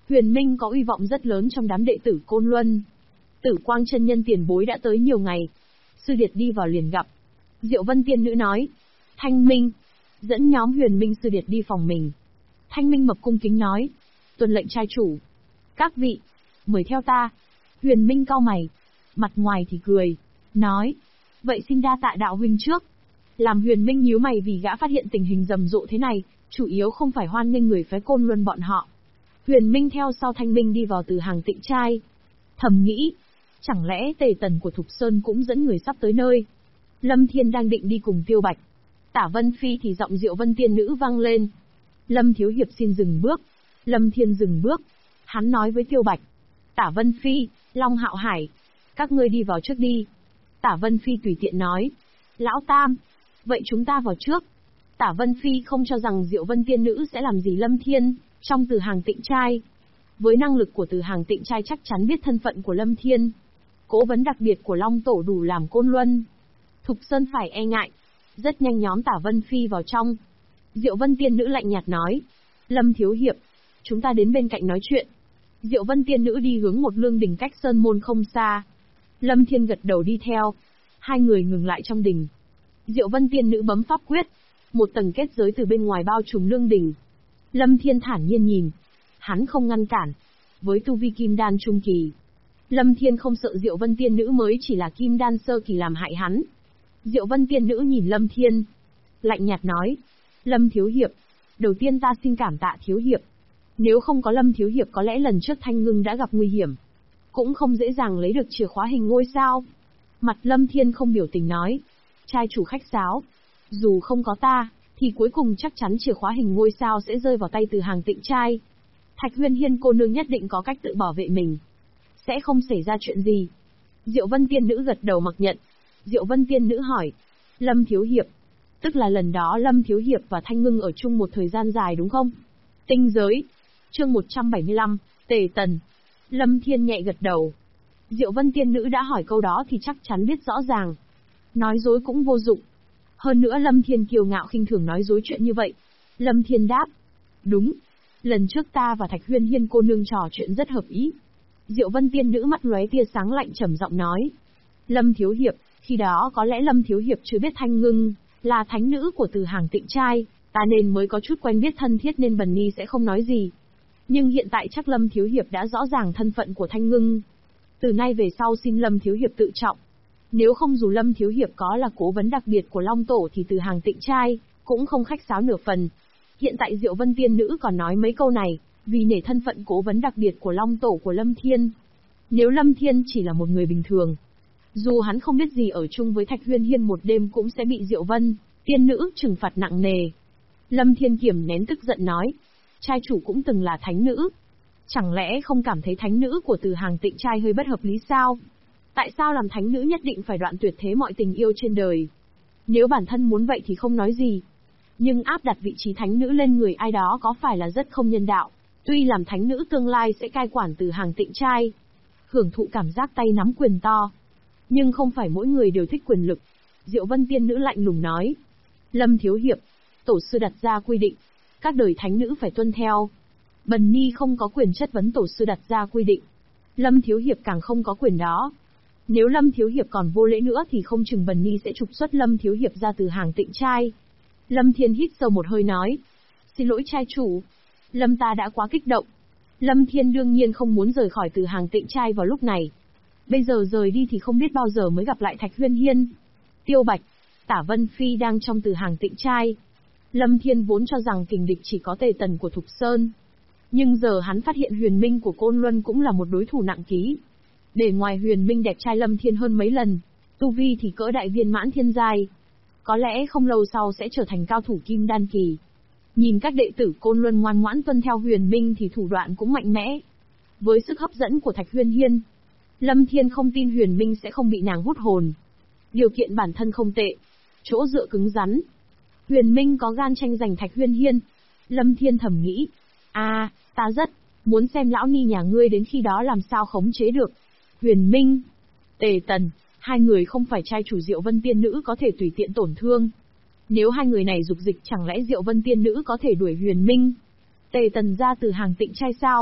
Huyền Minh có uy vọng rất lớn trong đám đệ tử Côn Luân. Tử Quang chân nhân tiền bối đã tới nhiều ngày. Sư điệt đi vào liền gặp. Diệu Vân tiên nữ nói. Thanh Minh. Dẫn nhóm Huyền Minh sư điệt đi phòng mình. Thanh Minh mập cung kính nói. Tuân lệnh trai chủ. Các vị. Mời theo ta. Huyền Minh cau mày. Mặt ngoài thì cười. Nói. Vậy xin đa tạ đạo huynh trước. Làm Huyền Minh nhíu mày vì gã phát hiện tình hình rầm rộ thế này, chủ yếu không phải hoan nghênh người phái Côn Luân bọn họ. Huyền Minh theo sau Thanh Minh đi vào từ hàng Tịnh Trai. Thầm nghĩ. Chẳng lẽ Tề Tần của Thục Sơn cũng dẫn người sắp tới nơi? Lâm Thiên đang định đi cùng Tiêu Bạch. Tả Vân Phi thì giọng Diệu Vân tiên nữ vang lên. Lâm thiếu hiệp xin dừng bước. Lâm Thiên dừng bước. Hắn nói với Tiêu Bạch. Tả Vân Phi, Long Hạo Hải. Các ngươi đi vào trước đi. Tả Vân Phi tùy tiện nói. Lão Tam. Vậy chúng ta vào trước. Tả Vân Phi không cho rằng Diệu Vân tiên nữ sẽ làm gì Lâm Thiên, trong từ hàng Tịnh Trai. Với năng lực của từ hàng Tịnh Trai chắc chắn biết thân phận của Lâm Thiên. Cố vấn đặc biệt của Long Tổ đủ làm Côn Luân. Thục Sơn phải e ngại. Rất nhanh nhóm Tả Vân Phi vào trong. Diệu Vân tiên nữ lạnh nhạt nói. Lâm thiếu hiệp, chúng ta đến bên cạnh nói chuyện. Diệu Vân tiên nữ đi hướng một lương đình cách sơn môn không xa. Lâm Thiên gật đầu đi theo. Hai người ngừng lại trong đình. Diệu Vân tiên nữ bấm pháp quyết. Một tầng kết giới từ bên ngoài bao trùm lương đình. Lâm Thiên thản nhiên nhìn. Hắn không ngăn cản. Với tu vi kim đan trung kỳ, Lâm Thiên không sợ Diệu Vân tiên nữ mới chỉ là kim đan sơ kỳ làm hại hắn. Diệu Vân tiên nữ nhìn Lâm Thiên. Lạnh nhạt nói. Lâm thiếu hiệp. Đầu tiên ta xin cảm tạ thiếu hiệp. Nếu không có Lâm thiếu hiệp có lẽ lần trước Thanh Ngưng đã gặp nguy hiểm. Cũng không dễ dàng lấy được chìa khóa hình ngôi sao. Mặt Lâm Thiên không biểu tình nói. Trai chủ khách sáo. Dù không có ta, thì cuối cùng chắc chắn chìa khóa hình ngôi sao sẽ rơi vào tay từ hàng Tịnh Trai. Thạch Huyên Hiên cô nương nhất định có cách tự bảo vệ mình. Sẽ không xảy ra chuyện gì. Diệu Vân tiên nữ gật đầu mặc nhận. Diệu Vân tiên nữ hỏi. Lâm thiếu hiệp. Tức là lần đó Lâm thiếu hiệp và Thanh Ngưng ở chung một thời gian dài đúng không? Tinh giới. Chương 175, Tề Tần. Lâm Thiên nhẹ gật đầu. Diệu Vân tiên nữ đã hỏi câu đó thì chắc chắn biết rõ ràng. Nói dối cũng vô dụng. Hơn nữa Lâm Thiên kiêu ngạo khinh thường nói dối chuyện như vậy. Lâm Thiên đáp. Đúng. Lần trước ta và Thạch Huyên Hiên cô nương trò chuyện rất hợp ý. Diệu Vân tiên nữ mắt lóe tia sáng lạnh trầm giọng nói. Lâm thiếu hiệp, khi đó có lẽ Lâm thiếu hiệp chưa biết Thanh Ngưng là thánh nữ của từ hàng Tịnh Trai, ta nên mới có chút quen biết thân thiết nên Bần Ni sẽ không nói gì. Nhưng hiện tại chắc Lâm thiếu hiệp đã rõ ràng thân phận của Thanh Ngưng. Từ nay về sau xin Lâm thiếu hiệp tự trọng. Nếu không dù Lâm thiếu hiệp có là cố vấn đặc biệt của Long Tổ thì từ hàng Tịnh Trai cũng không khách sáo nửa phần. Hiện tại Diệu Vân tiên nữ còn nói mấy câu này, vì nể thân phận cố vấn đặc biệt của Long Tổ của Lâm Thiên. Nếu Lâm Thiên chỉ là một người bình thường, dù hắn không biết gì ở chung với Thạch Huyên Hiên một đêm cũng sẽ bị Diệu Vân tiên nữ trừng phạt nặng nề. Lâm Thiên kiềm nén tức giận nói. Trai chủ cũng từng là thánh nữ. Chẳng lẽ không cảm thấy thánh nữ của từ hàng Tịnh Trai hơi bất hợp lý sao? Tại sao làm thánh nữ nhất định phải đoạn tuyệt thế mọi tình yêu trên đời? Nếu bản thân muốn vậy thì không nói gì. Nhưng áp đặt vị trí thánh nữ lên người ai đó có phải là rất không nhân đạo? Tuy làm thánh nữ tương lai sẽ cai quản từ hàng Tịnh Trai, hưởng thụ cảm giác tay nắm quyền to, nhưng không phải mỗi người đều thích quyền lực. Diệu Vân tiên nữ lạnh lùng nói. Lâm thiếu hiệp, tổ sư đặt ra quy định, các đời thánh nữ phải tuân theo. Bần Ni không có quyền chất vấn tổ sư đặt ra quy định. Lâm thiếu hiệp càng không có quyền đó. Nếu Lâm thiếu hiệp còn vô lễ nữa thì không chừng Bần Ni sẽ trục xuất Lâm thiếu hiệp ra từ hàng Tịnh Trai. Lâm Thiên hít sâu một hơi nói. Xin lỗi trai chủ. Lâm ta đã quá kích động. Lâm Thiên đương nhiên không muốn rời khỏi từ hàng Tịnh Trai vào lúc này. Bây giờ rời đi thì không biết bao giờ mới gặp lại Thạch Huyên Hiên, Tiêu Bạch, Tả Vân Phi đang trong từ hàng Tịnh Trai. Lâm Thiên vốn cho rằng kình địch chỉ có Tề Tần của Thục Sơn. Nhưng giờ hắn phát hiện Huyền Minh của Côn Luân cũng là một đối thủ nặng ký. Để ngoài Huyền Minh đẹp trai Lâm Thiên hơn mấy lần, tu vi thì cỡ đại viên mãn thiên giai. Có lẽ không lâu sau sẽ trở thành cao thủ kim đan kỳ. Nhìn các đệ tử Côn Luân ngoan ngoãn tuân theo Huyền Minh thì thủ đoạn cũng mạnh mẽ. Với sức hấp dẫn của Thạch Huyên Hiên, Lâm Thiên không tin Huyền Minh sẽ không bị nàng hút hồn. Điều kiện bản thân không tệ, chỗ dựa cứng rắn. Huyền Minh có gan tranh giành Thạch Huyên Hiên. Lâm Thiên thầm nghĩ. Ta rất muốn xem lão ni nhà ngươi đến khi đó làm sao khống chế được. Huyền Minh, Tề Tần, hai người không phải trai chủ Diệu Vân tiên nữ có thể tùy tiện tổn thương. Nếu hai người này dục dịch chẳng lẽ Diệu Vân tiên nữ có thể đuổi Huyền Minh, Tề Tần ra từ hàng Tịnh Trai sao?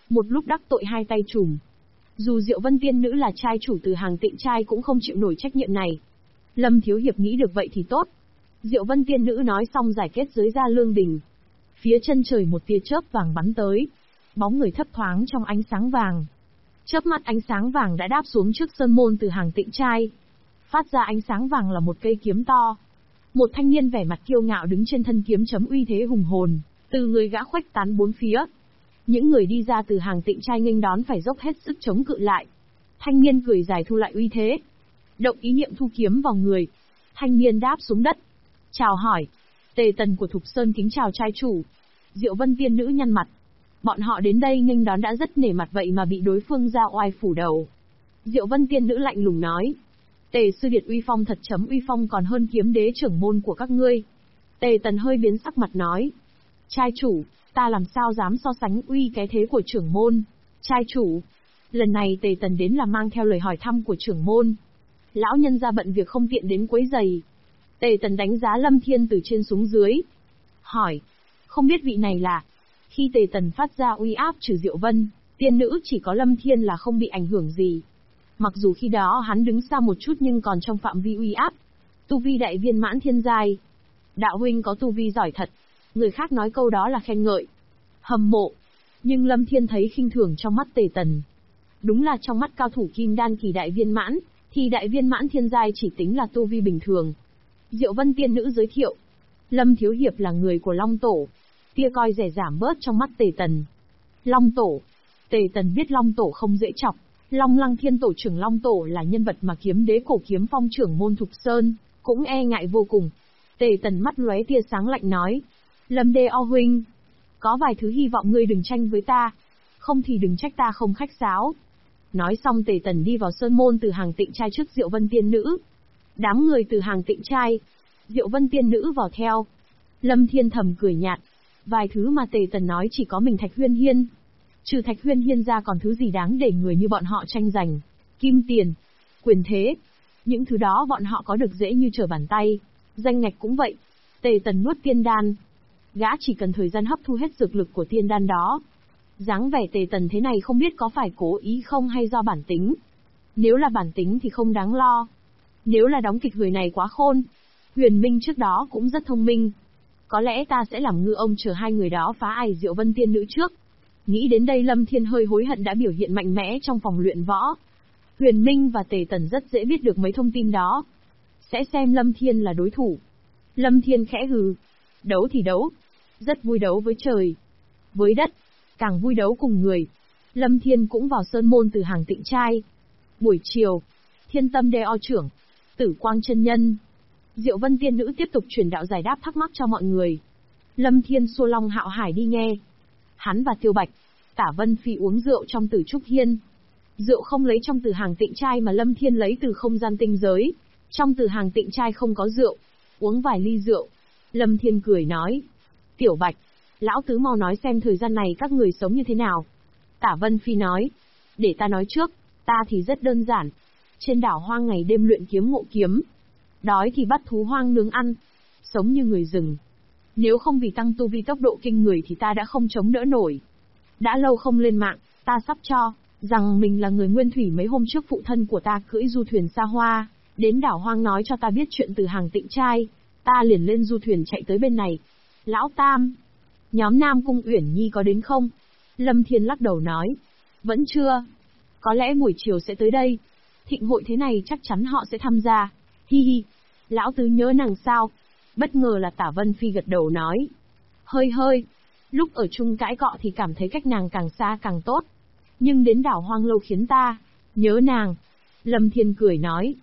một lúc đắc tội hai tay trùm. Dù Diệu Vân tiên nữ là trai chủ từ hàng Tịnh trai cũng không chịu nổi trách nhiệm này. Lâm Thiếu Hiệp nghĩ được vậy thì tốt. Diệu Vân tiên nữ nói xong giải kết giới ra lương đình. Phía chân trời một tia chớp vàng bắn tới. Bóng người thấp thoáng trong ánh sáng vàng. Chớp mắt ánh sáng vàng đã đáp xuống trước sơn môn từ hàng Tịnh trai. Phát ra ánh sáng vàng là một cây kiếm to. Một thanh niên vẻ mặt kiêu ngạo đứng trên thân kiếm chấm uy thế hùng hồn, từ người gã khuếch tán bốn phía. Những người đi ra từ hàng Tịnh trai nghênh đón phải dốc hết sức chống cự lại. Thanh niên cười dài thu lại uy thế. Động ý niệm thu kiếm vào người. Thanh niên đáp xuống đất. Chào hỏi. Tề Tần của Thục Sơn kính chào trai chủ. Diệu Vân tiên nữ nhăn mặt. Bọn họ đến đây nghênh đón đã rất nể mặt vậy mà bị đối phương ra oai phủ đầu. Diệu Vân tiên nữ lạnh lùng nói. Tề sư điệt uy phong thật chấm uy phong còn hơn kiếm đế trưởng môn của các ngươi. Tề Tần hơi biến sắc mặt nói. Trai chủ, ta làm sao dám so sánh uy cái thế của trưởng môn. Trai chủ, lần này Tề Tần đến là mang theo lời hỏi thăm của trưởng môn. Lão nhân ra bận việc không tiện đến quấy giày. Tề Tần đánh giá Lâm Thiên từ trên xuống dưới. Hỏi, không biết vị này là... Khi Tề Tần phát ra uy áp trừ Diệu Vân, tiên nữ chỉ có Lâm Thiên là không bị ảnh hưởng gì. Mặc dù khi đó hắn đứng xa một chút nhưng còn trong phạm vi uy áp. Tu vi đại viên mãn thiên giai. Đạo huynh có tu vi giỏi thật. Người khác nói câu đó là khen ngợi. Hâm mộ. Nhưng Lâm Thiên thấy khinh thường trong mắt Tề Tần. Đúng là trong mắt cao thủ kim đan kỳ đại viên mãn, thì đại viên mãn thiên giai chỉ tính là tu vi bình thường. Diệu Vân tiên nữ giới thiệu. Lâm Thiếu Hiệp là người của Long Tổ. Tia coi rẻ giảm bớt trong mắt Tề Tần. Long Tổ. Tề Tần biết Long Tổ không dễ chọc. Long Lăng Thiên Tổ trưởng Long Tổ là nhân vật mà kiếm đế cổ kiếm phong trưởng môn Thục Sơn cũng e ngại vô cùng. Tề Tần mắt lóe tia sáng lạnh nói. Lâm Đê O huynh. Có vài thứ hy vọng ngươi đừng tranh với ta. Không thì đừng trách ta không khách sáo. Nói xong Tề Tần đi vào sơn môn từ hàng Tịnh trai trước Diệu Vân tiên nữ. Đám người từ hàng Tịnh trai. Diệu Vân tiên nữ vào theo. Lâm Thiên thầm cười nhạt. Vài thứ mà Tề Tần nói chỉ có mình Thạch Huyên Hiên. Trừ Thạch Huyên Hiên ra còn thứ gì đáng để người như bọn họ tranh giành. Kim tiền, quyền thế. Những thứ đó bọn họ có được dễ như trở bàn tay. Danh ngạch cũng vậy. Tề Tần nuốt tiên đan. Gã chỉ cần thời gian hấp thu hết dược lực của tiên đan đó. Dáng vẻ Tề Tần thế này không biết có phải cố ý không hay do bản tính. Nếu là bản tính thì không đáng lo. Nếu là đóng kịch người này quá khôn. Huyền Minh trước đó cũng rất thông minh. Có lẽ ta sẽ làm ngư ông chờ hai người đó phá ải Diệu Vân tiên nữ trước. Nghĩ đến đây Lâm Thiên hơi hối hận đã biểu hiện mạnh mẽ trong phòng luyện võ. Huyền Minh và Tề Tần rất dễ biết được mấy thông tin đó. Sẽ xem Lâm Thiên là đối thủ. Lâm Thiên khẽ hừ. Đấu thì đấu. Rất vui đấu với trời. Với đất. Càng vui đấu cùng người. Lâm Thiên cũng vào sơn môn từ hàng Tịnh trai. Buổi chiều. Thiên Tâm Đê O trưởng. Tử Quang chân nhân. Diệu Vân tiên nữ tiếp tục truyền đạo giải đáp thắc mắc cho mọi người. Lâm Thiên xua Long Hạo Hải đi nghe. Hắn và Tiêu Bạch, Tả Vân Phi uống rượu trong Tử Trúc Hiên. Rượu không lấy trong từ hàng Tịnh trai mà Lâm Thiên lấy từ không gian tinh giới. Trong từ hàng Tịnh trai không có rượu. Uống vài ly rượu. Lâm Thiên cười nói. Tiểu Bạch, lão tứ mau nói xem thời gian này các người sống như thế nào. Tả Vân Phi nói. Để ta nói trước, ta thì rất đơn giản. Trên đảo hoang ngày đêm luyện kiếm ngộ kiếm. Đói thì bắt thú hoang nướng ăn. Sống như người rừng. Nếu không vì tăng tu vi tốc độ kinh người thì ta đã không chống đỡ nổi. Đã lâu không lên mạng, ta sắp cho rằng mình là người nguyên thủy mấy hôm trước phụ thân của ta cưỡi du thuyền xa hoa, đến đảo hoang nói cho ta biết chuyện từ hàng Tịnh trai, ta liền lên du thuyền chạy tới bên này. Lão Tam, nhóm Nam Cung Uyển Nhi có đến không? Lâm Thiên lắc đầu nói, vẫn chưa. Có lẽ buổi chiều sẽ tới đây. Thịnh hội thế này chắc chắn họ sẽ tham gia. Hi hi, lão tứ nhớ nàng sao? Bất ngờ là Tả Vân Phi gật đầu nói. Hơi hơi, lúc ở chung cãi cọ thì cảm thấy cách nàng càng xa càng tốt. Nhưng đến đảo hoang lâu khiến ta nhớ nàng. Lâm Thiên cười nói.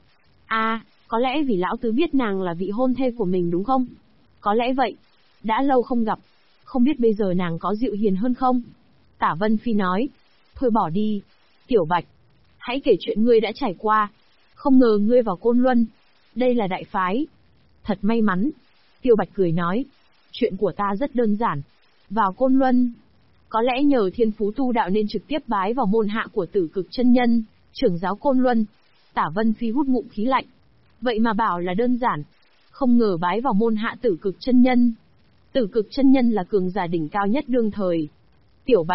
Có lẽ vì lão tứ biết nàng là vị hôn thê của mình đúng không? Có lẽ vậy. Đã lâu không gặp. Không biết bây giờ nàng có dịu hiền hơn không? Tả Vân Phi nói. Thôi bỏ đi. Tiểu Bạch, hãy kể chuyện ngươi đã trải qua. Không ngờ ngươi vào Côn Luân. Đây là đại phái. Thật may mắn. Tiêu Bạch cười nói. Chuyện của ta rất đơn giản. Vào Côn Luân. Có lẽ nhờ thiên phú tu đạo nên trực tiếp bái vào môn hạ của Tử Cực chân nhân, trưởng giáo Côn Luân. Tả Vân Phi hút ngụm khí lạnh. Vậy mà bảo là đơn giản. Không ngờ bái vào môn hạ Tử Cực chân nhân. Tử Cực chân nhân là cường giả đỉnh cao nhất đương thời. Tiểu Bạch,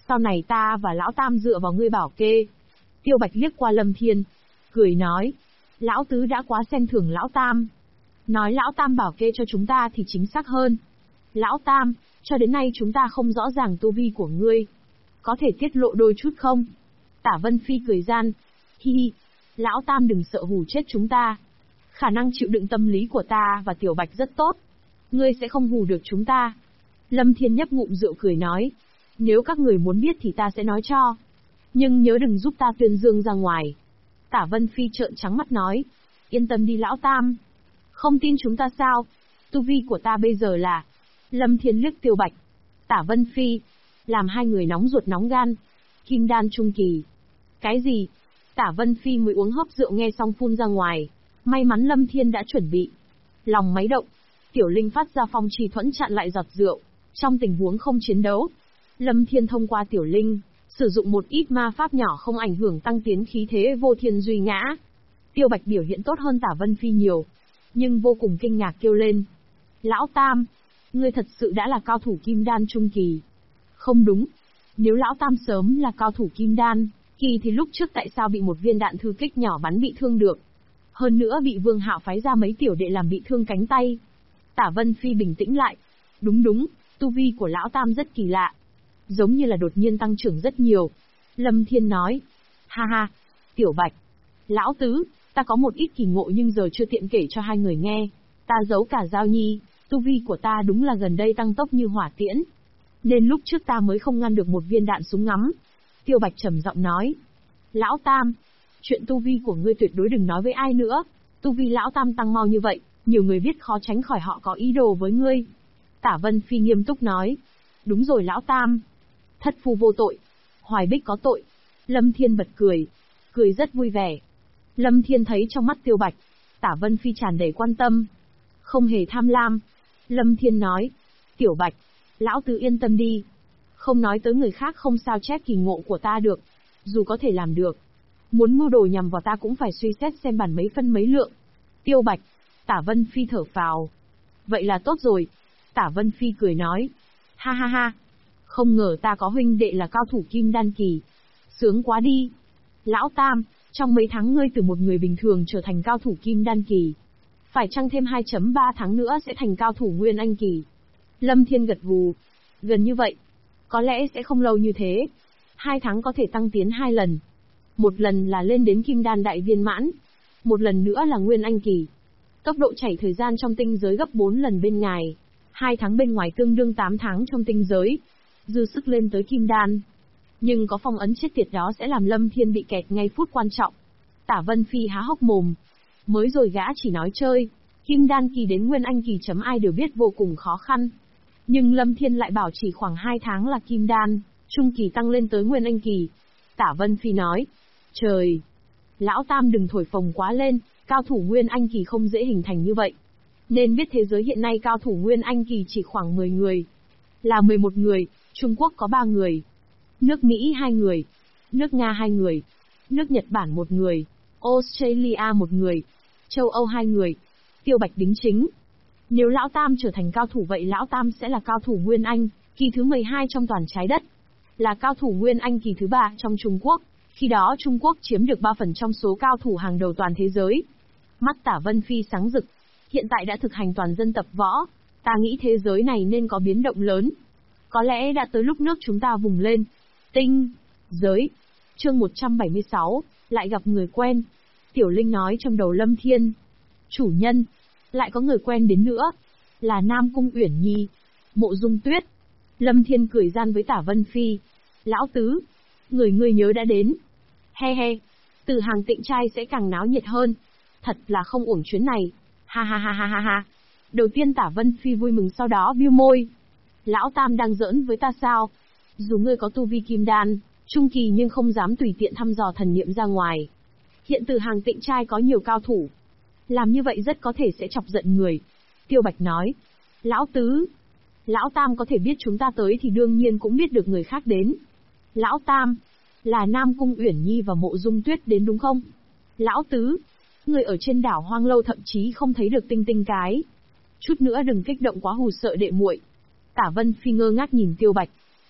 Sau này ta và Lão Tam dựa vào ngươi bảo kê. Tiêu Bạch liếc qua Lâm Thiên, cười nói, Lão Tứ đã quá xem thường Lão Tam. Nói Lão Tam bảo kê cho chúng ta thì chính xác hơn. Lão Tam, cho đến nay chúng ta không rõ ràng tu vi của ngươi. Có thể tiết lộ đôi chút không? Tả Vân Phi cười gian, hi hi, Lão Tam đừng sợ hù chết chúng ta. Khả năng chịu đựng tâm lý của ta và Tiểu Bạch rất tốt. Ngươi sẽ không hù được chúng ta. Lâm Thiên nhấp ngụm rượu cười nói, nếu các người muốn biết thì ta sẽ nói cho. Nhưng nhớ đừng giúp ta tuyên dương ra ngoài. Tả Vân Phi trợn trắng mắt nói, yên tâm đi Lão Tam. Không tin chúng ta sao? Tu vi của ta bây giờ là... Lâm Thiên liếc Tiêu Bạch, Tả Vân Phi, làm hai người nóng ruột nóng gan. Kim đan trung kỳ. Cái gì? Tả Vân Phi mới uống hớp rượu nghe xong phun ra ngoài. May mắn Lâm Thiên đã chuẩn bị. Lòng máy động, Tiểu Linh phát ra phong trì thuẫn chặn lại giọt rượu. Trong tình huống không chiến đấu, Lâm Thiên thông qua Tiểu Linh, sử dụng một ít ma pháp nhỏ không ảnh hưởng tăng tiến khí thế vô thiên duy ngã. Tiêu Bạch biểu hiện tốt hơn Tả Vân Phi nhiều, nhưng vô cùng kinh ngạc kêu lên. Lão Tam, ngươi thật sự đã là cao thủ kim đan trung kỳ. Không đúng, nếu Lão Tam sớm là cao thủ kim đan kỳ thì lúc trước tại sao bị một viên đạn thư kích nhỏ bắn bị thương được? Hơn nữa bị Vương Hạo phái ra mấy tiểu đệ làm bị thương cánh tay. Tả Vân Phi bình tĩnh lại. Đúng, tu vi của Lão Tam rất kỳ lạ. Giống như là đột nhiên tăng trưởng rất nhiều. Lâm Thiên nói. Ha ha, Tiểu Bạch. Lão Tứ, ta có một ít kỳ ngộ nhưng giờ chưa tiện kể cho hai người nghe. Ta giấu cả Giao Nhi, tu vi của ta đúng là gần đây tăng tốc như hỏa tiễn. Nên lúc trước ta mới không ngăn được một viên đạn súng ngắm. Tiêu Bạch trầm giọng nói. Lão Tam, chuyện tu vi của ngươi tuyệt đối đừng nói với ai nữa. Tu vi Lão Tam tăng mau như vậy, nhiều người biết khó tránh khỏi họ có ý đồ với ngươi. Tả Vân Phi nghiêm túc nói. Đúng rồi Lão Tam. Thất phu vô tội, Hoài Bích có tội. Lâm Thiên bật cười rất vui vẻ. Lâm Thiên thấy trong mắt Tiêu Bạch, Tả Vân Phi tràn đầy quan tâm, không hề tham lam. Lâm Thiên nói, Tiểu Bạch, Lão Tứ yên tâm đi. Không nói tới người khác không sao chép kỳ ngộ của ta được. Dù có thể làm được, muốn mưu đồ nhằm vào ta cũng phải suy xét xem bản mấy phân mấy lượng. Tiêu Bạch, Tả Vân Phi thở phào. Vậy là tốt rồi. Tả Vân Phi cười nói, ha ha ha, không ngờ ta có huynh đệ là cao thủ kim đan kỳ. Sướng quá đi. Lão Tam, trong mấy tháng ngươi từ một người bình thường trở thành cao thủ kim đan kỳ. Phải chăng thêm 2.3 tháng nữa sẽ thành cao thủ nguyên anh kỳ? Lâm Thiên gật gù. Gần như vậy. Có lẽ sẽ không lâu như thế. 2 tháng có thể tăng tiến 2 lần. Một lần là lên đến kim đan đại viên mãn. Một lần nữa là nguyên anh kỳ. Tốc độ chảy thời gian trong tinh giới gấp 4 lần bên ngoài. 2 tháng bên ngoài tương đương 8 tháng trong tinh giới. Dư sức lên tới kim đan. Nhưng có phong ấn chết tiệt đó sẽ làm Lâm Thiên bị kẹt ngay phút quan trọng. Tả Vân Phi há hốc mồm. Mới rồi gã chỉ nói chơi. Kim đan kỳ đến nguyên anh kỳ chấm ai đều biết vô cùng khó khăn. Nhưng Lâm Thiên lại bảo chỉ khoảng 2 tháng là kim đan, trung kỳ tăng lên tới nguyên anh kỳ. Tả Vân Phi nói. Trời! Lão Tam đừng thổi phồng quá lên, cao thủ nguyên anh kỳ không dễ hình thành như vậy. Nên biết thế giới hiện nay cao thủ nguyên anh kỳ chỉ khoảng 10 người. Là 11 người, Trung Quốc có 3 người. Nước Mỹ 2 người. Nước Nga 2 người. Nước Nhật Bản 1 người. Australia 1 người. Châu Âu 2 người. Tiêu Bạch đính chính. Nếu Lão Tam trở thành cao thủ vậy Lão Tam sẽ là cao thủ nguyên anh, kỳ thứ 12 trong toàn trái đất. Là cao thủ nguyên anh kỳ thứ 3 trong Trung Quốc. Khi đó Trung Quốc chiếm được 3 phần trong số cao thủ hàng đầu toàn thế giới. Mắt Tả Vân Phi sáng rực. Hiện tại đã thực hành toàn dân tập võ. Ta nghĩ thế giới này nên có biến động lớn. Có lẽ đã tới lúc nước chúng ta vùng lên. Tinh giới. Chương 176, lại gặp người quen. Tiểu Linh nói trong đầu Lâm Thiên. Chủ nhân, lại có người quen đến nữa. Là Nam Cung Uyển Nhi, Mộ Dung Tuyết. Lâm Thiên cười gian với Tả Vân Phi. Lão Tứ, ngươi nhớ đã đến. He he, từ hàng Tịnh trai sẽ càng náo nhiệt hơn. Thật là không uổng chuyến này. Ha ha ha ha ha ha. Đầu tiên Tả Vân Phi vui mừng sau đó bĩu môi. Lão Tam đang giỡn với ta sao? Dù ngươi có tu vi kim đan, trung kỳ nhưng không dám tùy tiện thăm dò thần niệm ra ngoài. Hiện từ hàng Tịnh trai có nhiều cao thủ. Làm như vậy rất có thể sẽ chọc giận người. Tiêu Bạch nói. Lão Tứ, Lão Tam có thể biết chúng ta tới thì đương nhiên cũng biết được người khác đến. Lão Tam, là Nam Cung Uyển Nhi và Mộ Dung Tuyết đến đúng không? Lão Tứ, người ở trên đảo Hoang Lâu thậm chí không thấy được tinh tinh cái. Chút nữa đừng kích động quá hù sợ đệ muội. Tả Vân Phi ngơ ngác nhìn Tiêu Bạch.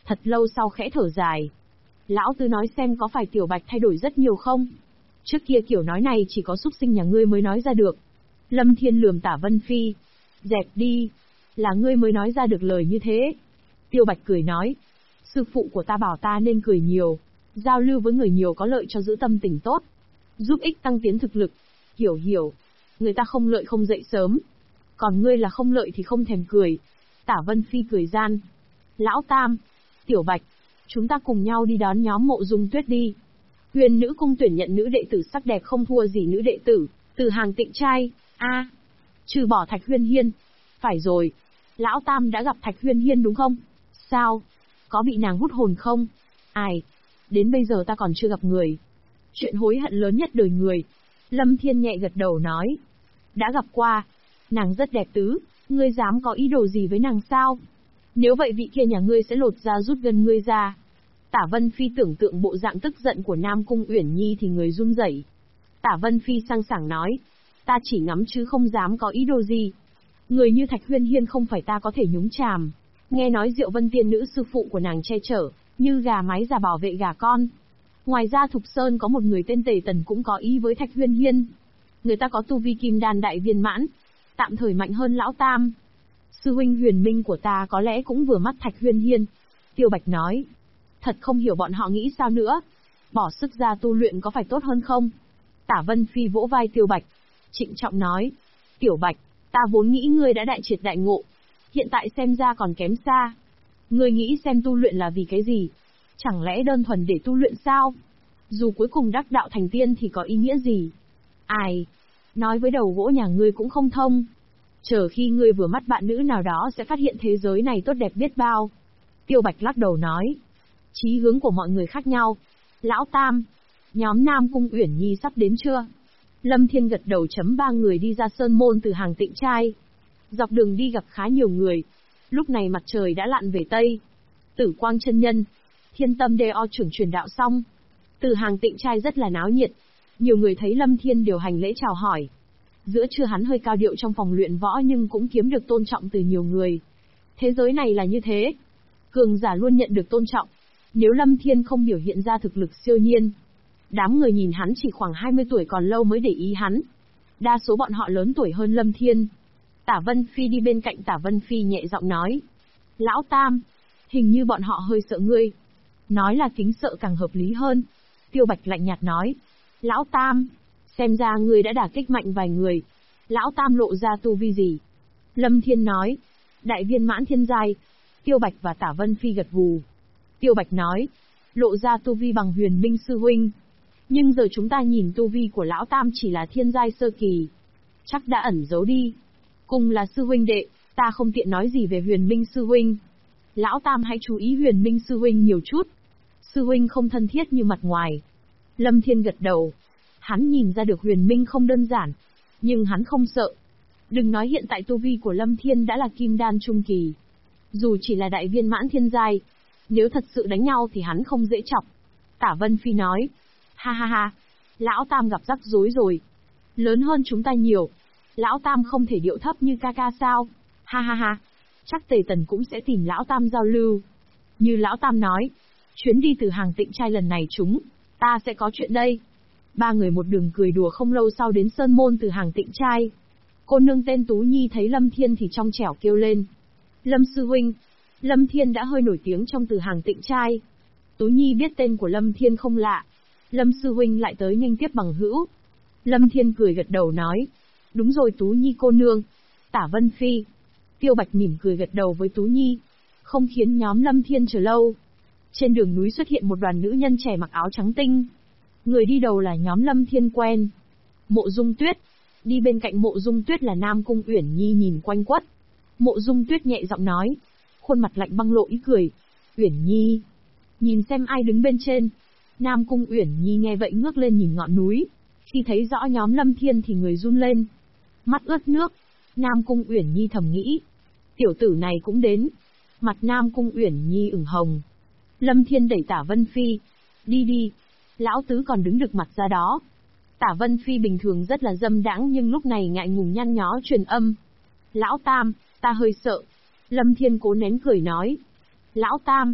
Thật lâu sau khẽ thở dài. Lão Tứ nói xem có phải Tiểu Bạch thay đổi rất nhiều không? Trước kia kiểu nói này chỉ có súc sinh nhà ngươi mới nói ra được. Lâm Thiên lườm Tả Vân Phi. Dẹp đi. Là ngươi mới nói ra được lời như thế. Tiêu Bạch cười nói. Sư phụ của ta bảo ta nên cười nhiều. Giao lưu với người nhiều có lợi cho giữ tâm tình tốt. Giúp ích tăng tiến thực lực. Hiểu. Người ta không lợi không dậy sớm. Còn ngươi là không lợi thì không thèm cười. Tả Vân Phi cười gian. Lão Tam. Tiểu Bạch. Chúng ta cùng nhau đi đón nhóm Mộ Dung Tuyết đi. Huyền Nữ Cung tuyển nhận nữ đệ tử sắc đẹp không thua gì nữ đệ tử, từ hàng Tịnh trai. Trừ bỏ Thạch Huyên Hiên. Phải rồi. Lão Tam đã gặp Thạch Huyên Hiên đúng không? Sao? Có bị nàng hút hồn không? Ai? Đến bây giờ ta còn chưa gặp người. Chuyện hối hận lớn nhất đời người. Lâm Thiên nhẹ gật đầu nói. Đã gặp qua. Nàng rất đẹp tứ, ngươi dám có ý đồ gì với nàng sao? Nếu vậy vị kia nhà ngươi sẽ lột ra rút gân ngươi ra. Tả Vân Phi tưởng tượng bộ dạng tức giận của Nam Cung Uyển Nhi thì người run rẩy. Tả Vân Phi sang sảng nói. Ta chỉ ngắm chứ không dám có ý đồ gì. Người như Thạch Huyên Hiên không phải ta có thể nhúng chàm. Nghe nói Diệu Vân Tiên nữ sư phụ của nàng che chở, như gà mái già bảo vệ gà con. Ngoài ra Thục Sơn có một người tên Tề Tần cũng có ý với Thạch Huyên Hiên. Người ta có tu vi kim đan đại viên mãn, tạm thời mạnh hơn lão Tam. Sư huynh Huyền Minh của ta có lẽ cũng vừa mắt Thạch Huyên Hiên. Tiêu Bạch nói. Thật không hiểu bọn họ nghĩ sao nữa. Bỏ sức ra tu luyện có phải tốt hơn không? Tả Vân Phi vỗ vai Tiêu Bạch, trịnh trọng nói. Tiểu Bạch, ta vốn nghĩ ngươi đã đại triệt đại ngộ. Hiện tại xem ra còn kém xa. Ngươi nghĩ xem tu luyện là vì cái gì? Chẳng lẽ đơn thuần để tu luyện sao? Dù cuối cùng đắc đạo thành tiên thì có ý nghĩa gì? Ai? Nói với đầu gỗ nhà ngươi cũng không thông. Chờ khi ngươi vừa mắt bạn nữ nào đó sẽ phát hiện thế giới này tốt đẹp biết bao. Tiêu Bạch lắc đầu nói. Chí hướng của mọi người khác nhau. Lão Tam, nhóm Nam Cung Uyển Nhi sắp đến chưa? Lâm Thiên gật đầu. Ba người đi ra sơn môn từ hàng Tịnh trai. Dọc đường đi gặp khá nhiều người. Lúc này mặt trời đã lặn về Tây. Tử Quang chân nhân, Thiên Tâm Đeo trưởng truyền đạo xong. Từ hàng Tịnh trai rất là náo nhiệt. Nhiều người thấy Lâm Thiên điều hành lễ chào hỏi. Giữa trưa hắn hơi cao điệu trong phòng luyện võ nhưng cũng kiếm được tôn trọng từ nhiều người. Thế giới này là như thế. Cường giả luôn nhận được tôn trọng. Nếu Lâm Thiên không biểu hiện ra thực lực siêu nhiên, đám người nhìn hắn chỉ khoảng 20 tuổi còn lâu mới để ý hắn. Đa số bọn họ lớn tuổi hơn Lâm Thiên. Tả Vân Phi đi bên cạnh Tả Vân Phi nhẹ giọng nói. Lão Tam, hình như bọn họ hơi sợ ngươi. Nói là kính sợ càng hợp lý hơn. Tiêu Bạch lạnh nhạt nói. Lão Tam, xem ra ngươi đã đả kích mạnh vài người. Lão Tam lộ ra tu vi gì? Lâm Thiên nói. Đại viên mãn thiên giai. Tiêu Bạch và Tả Vân Phi gật gù. Tiêu Bạch nói. Lộ ra tu vi bằng Huyền Minh sư huynh. Nhưng giờ chúng ta nhìn tu vi của Lão Tam chỉ là thiên giai sơ kỳ. Chắc đã ẩn giấu đi. Cùng là sư huynh đệ, ta không tiện nói gì về Huyền Minh sư huynh. Lão Tam hãy chú ý Huyền Minh sư huynh nhiều chút. Sư huynh không thân thiết như mặt ngoài. Lâm Thiên gật đầu. Hắn nhìn ra được Huyền Minh không đơn giản. Nhưng hắn không sợ. Đừng nói hiện tại tu vi của Lâm Thiên đã là kim đan trung kỳ. Dù chỉ là đại viên mãn thiên giai, nếu thật sự đánh nhau thì hắn không dễ chọc. Tả Vân Phi nói. Ha ha ha, Lão Tam gặp rắc rối rồi. Lớn hơn chúng ta nhiều. Lão Tam không thể điệu thấp như ca ca sao? Ha ha ha, chắc Tề Tần cũng sẽ tìm Lão Tam giao lưu. Như Lão Tam nói, chuyến đi từ hàng Tịnh trai lần này ta sẽ có chuyện đây. Ba người một đường cười đùa không lâu sau đến sơn môn từ hàng Tịnh trai. Cô nương tên Tú Nhi thấy Lâm Thiên thì trong trẻo kêu lên. Lâm sư huynh. Lâm Thiên đã hơi nổi tiếng trong từ hàng Tịnh trai. Tú Nhi biết tên của Lâm Thiên không lạ. Lâm sư huynh lại tới nghênh tiếp bằng hữu. Lâm Thiên cười gật đầu nói. Đúng rồi Tú Nhi cô nương. Tả Vân Phi. Tiêu Bạch mỉm cười gật đầu với Tú Nhi. Không khiến nhóm Lâm Thiên chờ lâu. Trên đường núi xuất hiện một đoàn nữ nhân trẻ mặc áo trắng tinh. Người đi đầu là nhóm Lâm Thiên quen. Mộ Dung Tuyết. Đi bên cạnh Mộ Dung Tuyết là Nam Cung Uyển Nhi nhìn quanh quất. Mộ Dung Tuyết nhẹ giọng nói. Khuôn mặt lạnh băng lộ ý cười. Uyển Nhi. Nhìn xem ai đứng bên trên. Nam Cung Uyển Nhi nghe vậy ngước lên nhìn ngọn núi. Khi thấy rõ nhóm Lâm Thiên thì người run lên. Mắt ướt nước. Nam Cung Uyển Nhi thầm nghĩ. Tiểu tử này cũng đến. Mặt Nam Cung Uyển Nhi ửng hồng. Lâm Thiên đẩy Tả Vân Phi. Đi đi. Lão Tứ còn đứng được mặt ra đó. Tả Vân Phi bình thường rất là dâm đãng nhưng lúc này ngại ngùng nhăn nhó truyền âm. Lão Tam, ta hơi sợ. Lâm Thiên cố nén cười nói. Lão Tam,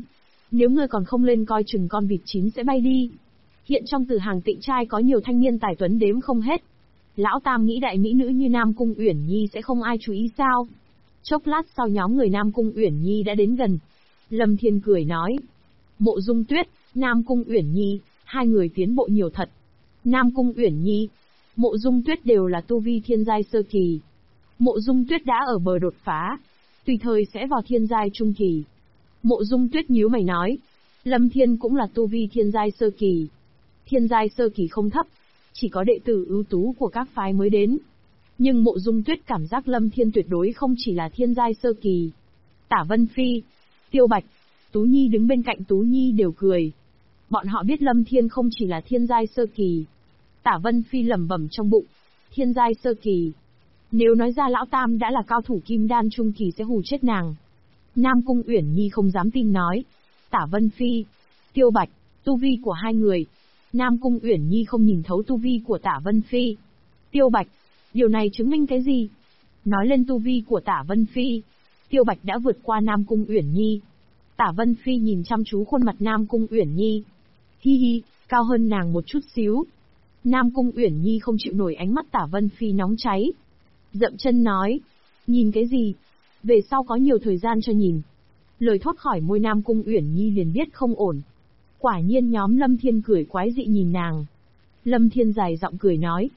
Nếu ngươi còn không lên coi chừng con vịt chín sẽ bay đi. Hiện trong Từ Hàng Tịnh trai có nhiều thanh niên tài tuấn đếm không hết. Lão Tam nghĩ đại mỹ nữ như Nam Cung Uyển Nhi sẽ không ai chú ý sao? Chốc lát sau nhóm người Nam Cung Uyển Nhi đã đến gần. Lâm Thiên cười nói. Mộ Dung Tuyết, Nam Cung Uyển Nhi, hai người tiến bộ nhiều thật. Nam Cung Uyển Nhi, Mộ Dung Tuyết đều là tu vi thiên giai sơ kỳ. Mộ Dung Tuyết đã ở bờ đột phá, tùy thời sẽ vào thiên giai trung kỳ. Mộ Dung Tuyết nhíu mày nói. Lâm Thiên cũng là tu vi thiên giai sơ kỳ. Thiên giai sơ kỳ không thấp, chỉ có đệ tử ưu tú của các phái mới đến. Nhưng Mộ Dung Tuyết cảm giác Lâm Thiên tuyệt đối không chỉ là thiên giai sơ kỳ. Tả Vân Phi, Tiêu Bạch, Tú Nhi đứng bên cạnh Tú Nhi đều cười. Bọn họ biết Lâm Thiên không chỉ là thiên giai sơ kỳ. Tả Vân Phi lẩm bẩm trong bụng, thiên giai sơ kỳ. Nếu nói ra lão Tam đã là cao thủ kim đan trung kỳ sẽ hù chết nàng. Nam Cung Uyển Nhi không dám tin nói. Tả Vân Phi, Tiêu Bạch, tu vi của hai người. Nam Cung Uyển Nhi không nhìn thấu tu vi của Tả Vân Phi. Tiêu Bạch, điều này chứng minh cái gì? Nói lên tu vi của Tả Vân Phi, Tiêu Bạch đã vượt qua Nam Cung Uyển Nhi. Tả Vân Phi nhìn chăm chú khuôn mặt Nam Cung Uyển Nhi. Hi hi, cao hơn nàng một chút xíu. Nam Cung Uyển Nhi không chịu nổi ánh mắt Tả Vân Phi nóng cháy. Dậm chân nói, nhìn cái gì? Về sau có nhiều thời gian cho nhìn. Lời thoát khỏi môi Nam Cung Uyển Nhi liền biết không ổn. Quả nhiên nhóm Lâm Thiên cười quái dị nhìn nàng. Lâm Thiên dài giọng cười nói,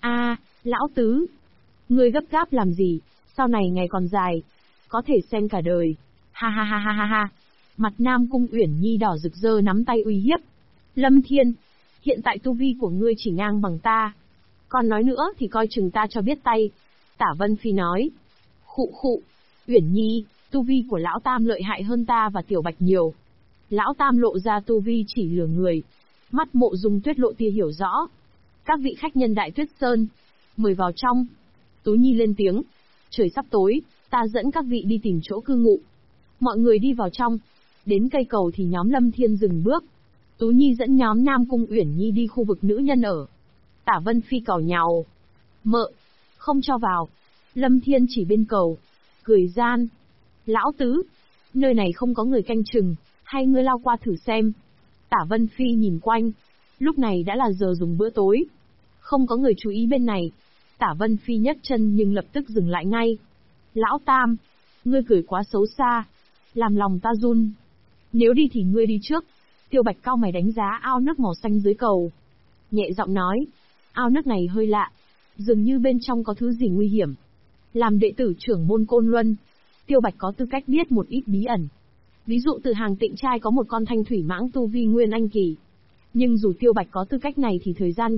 lão tứ, ngươi gấp gáp làm gì, sau này ngày còn dài, có thể xem cả đời. Ha ha ha ha ha ha. Mặt Nam Cung Uyển Nhi đỏ rực rỡ nắm tay uy hiếp. Lâm Thiên, hiện tại tu vi của ngươi chỉ ngang bằng ta. Còn nói nữa thì coi chừng ta cho biết tay. Tả Vân Phi nói. Khụ khụ, Uyển Nhi, tu vi của lão Tam lợi hại hơn ta và Tiểu Bạch nhiều. Lão Tam lộ ra tu vi chỉ lừa người. Mắt Mộ Dung Tuyết lộ tia hiểu rõ. Các vị khách nhân Đại Tuyết Sơn, mời vào trong. Tú Nhi lên tiếng. Trời sắp tối, ta dẫn các vị đi tìm chỗ cư ngụ. Mọi người đi vào trong. Đến cây cầu thì nhóm Lâm Thiên dừng bước. Tú Nhi dẫn nhóm Nam Cung Uyển Nhi đi khu vực nữ nhân ở. Tả Vân Phi càu nhàu. Mợ, không cho vào. Lâm Thiên chỉ bên cầu. Cười gian. Lão tứ, nơi này không có người canh chừng, hay ngươi lao qua thử xem. Tả Vân Phi nhìn quanh. Lúc này đã là giờ dùng bữa tối. Không có người chú ý bên này. Tả Vân Phi nhấc chân nhưng lập tức dừng lại ngay. Lão Tam, ngươi cười quá xấu xa, làm lòng ta run. Nếu đi thì ngươi đi trước. Tiêu Bạch cau mày đánh giá ao nước màu xanh dưới cầu. Nhẹ giọng nói, ao nước này hơi lạ, dường như bên trong có thứ gì nguy hiểm. Làm đệ tử trưởng môn Côn Luân, Tiêu Bạch có tư cách biết một ít bí ẩn. Ví dụ Từ Hàng Tịnh trai có một con thanh thủy mãng tu vi nguyên anh kỳ. Nhưng dù Tiêu Bạch có tư cách này thì thời gian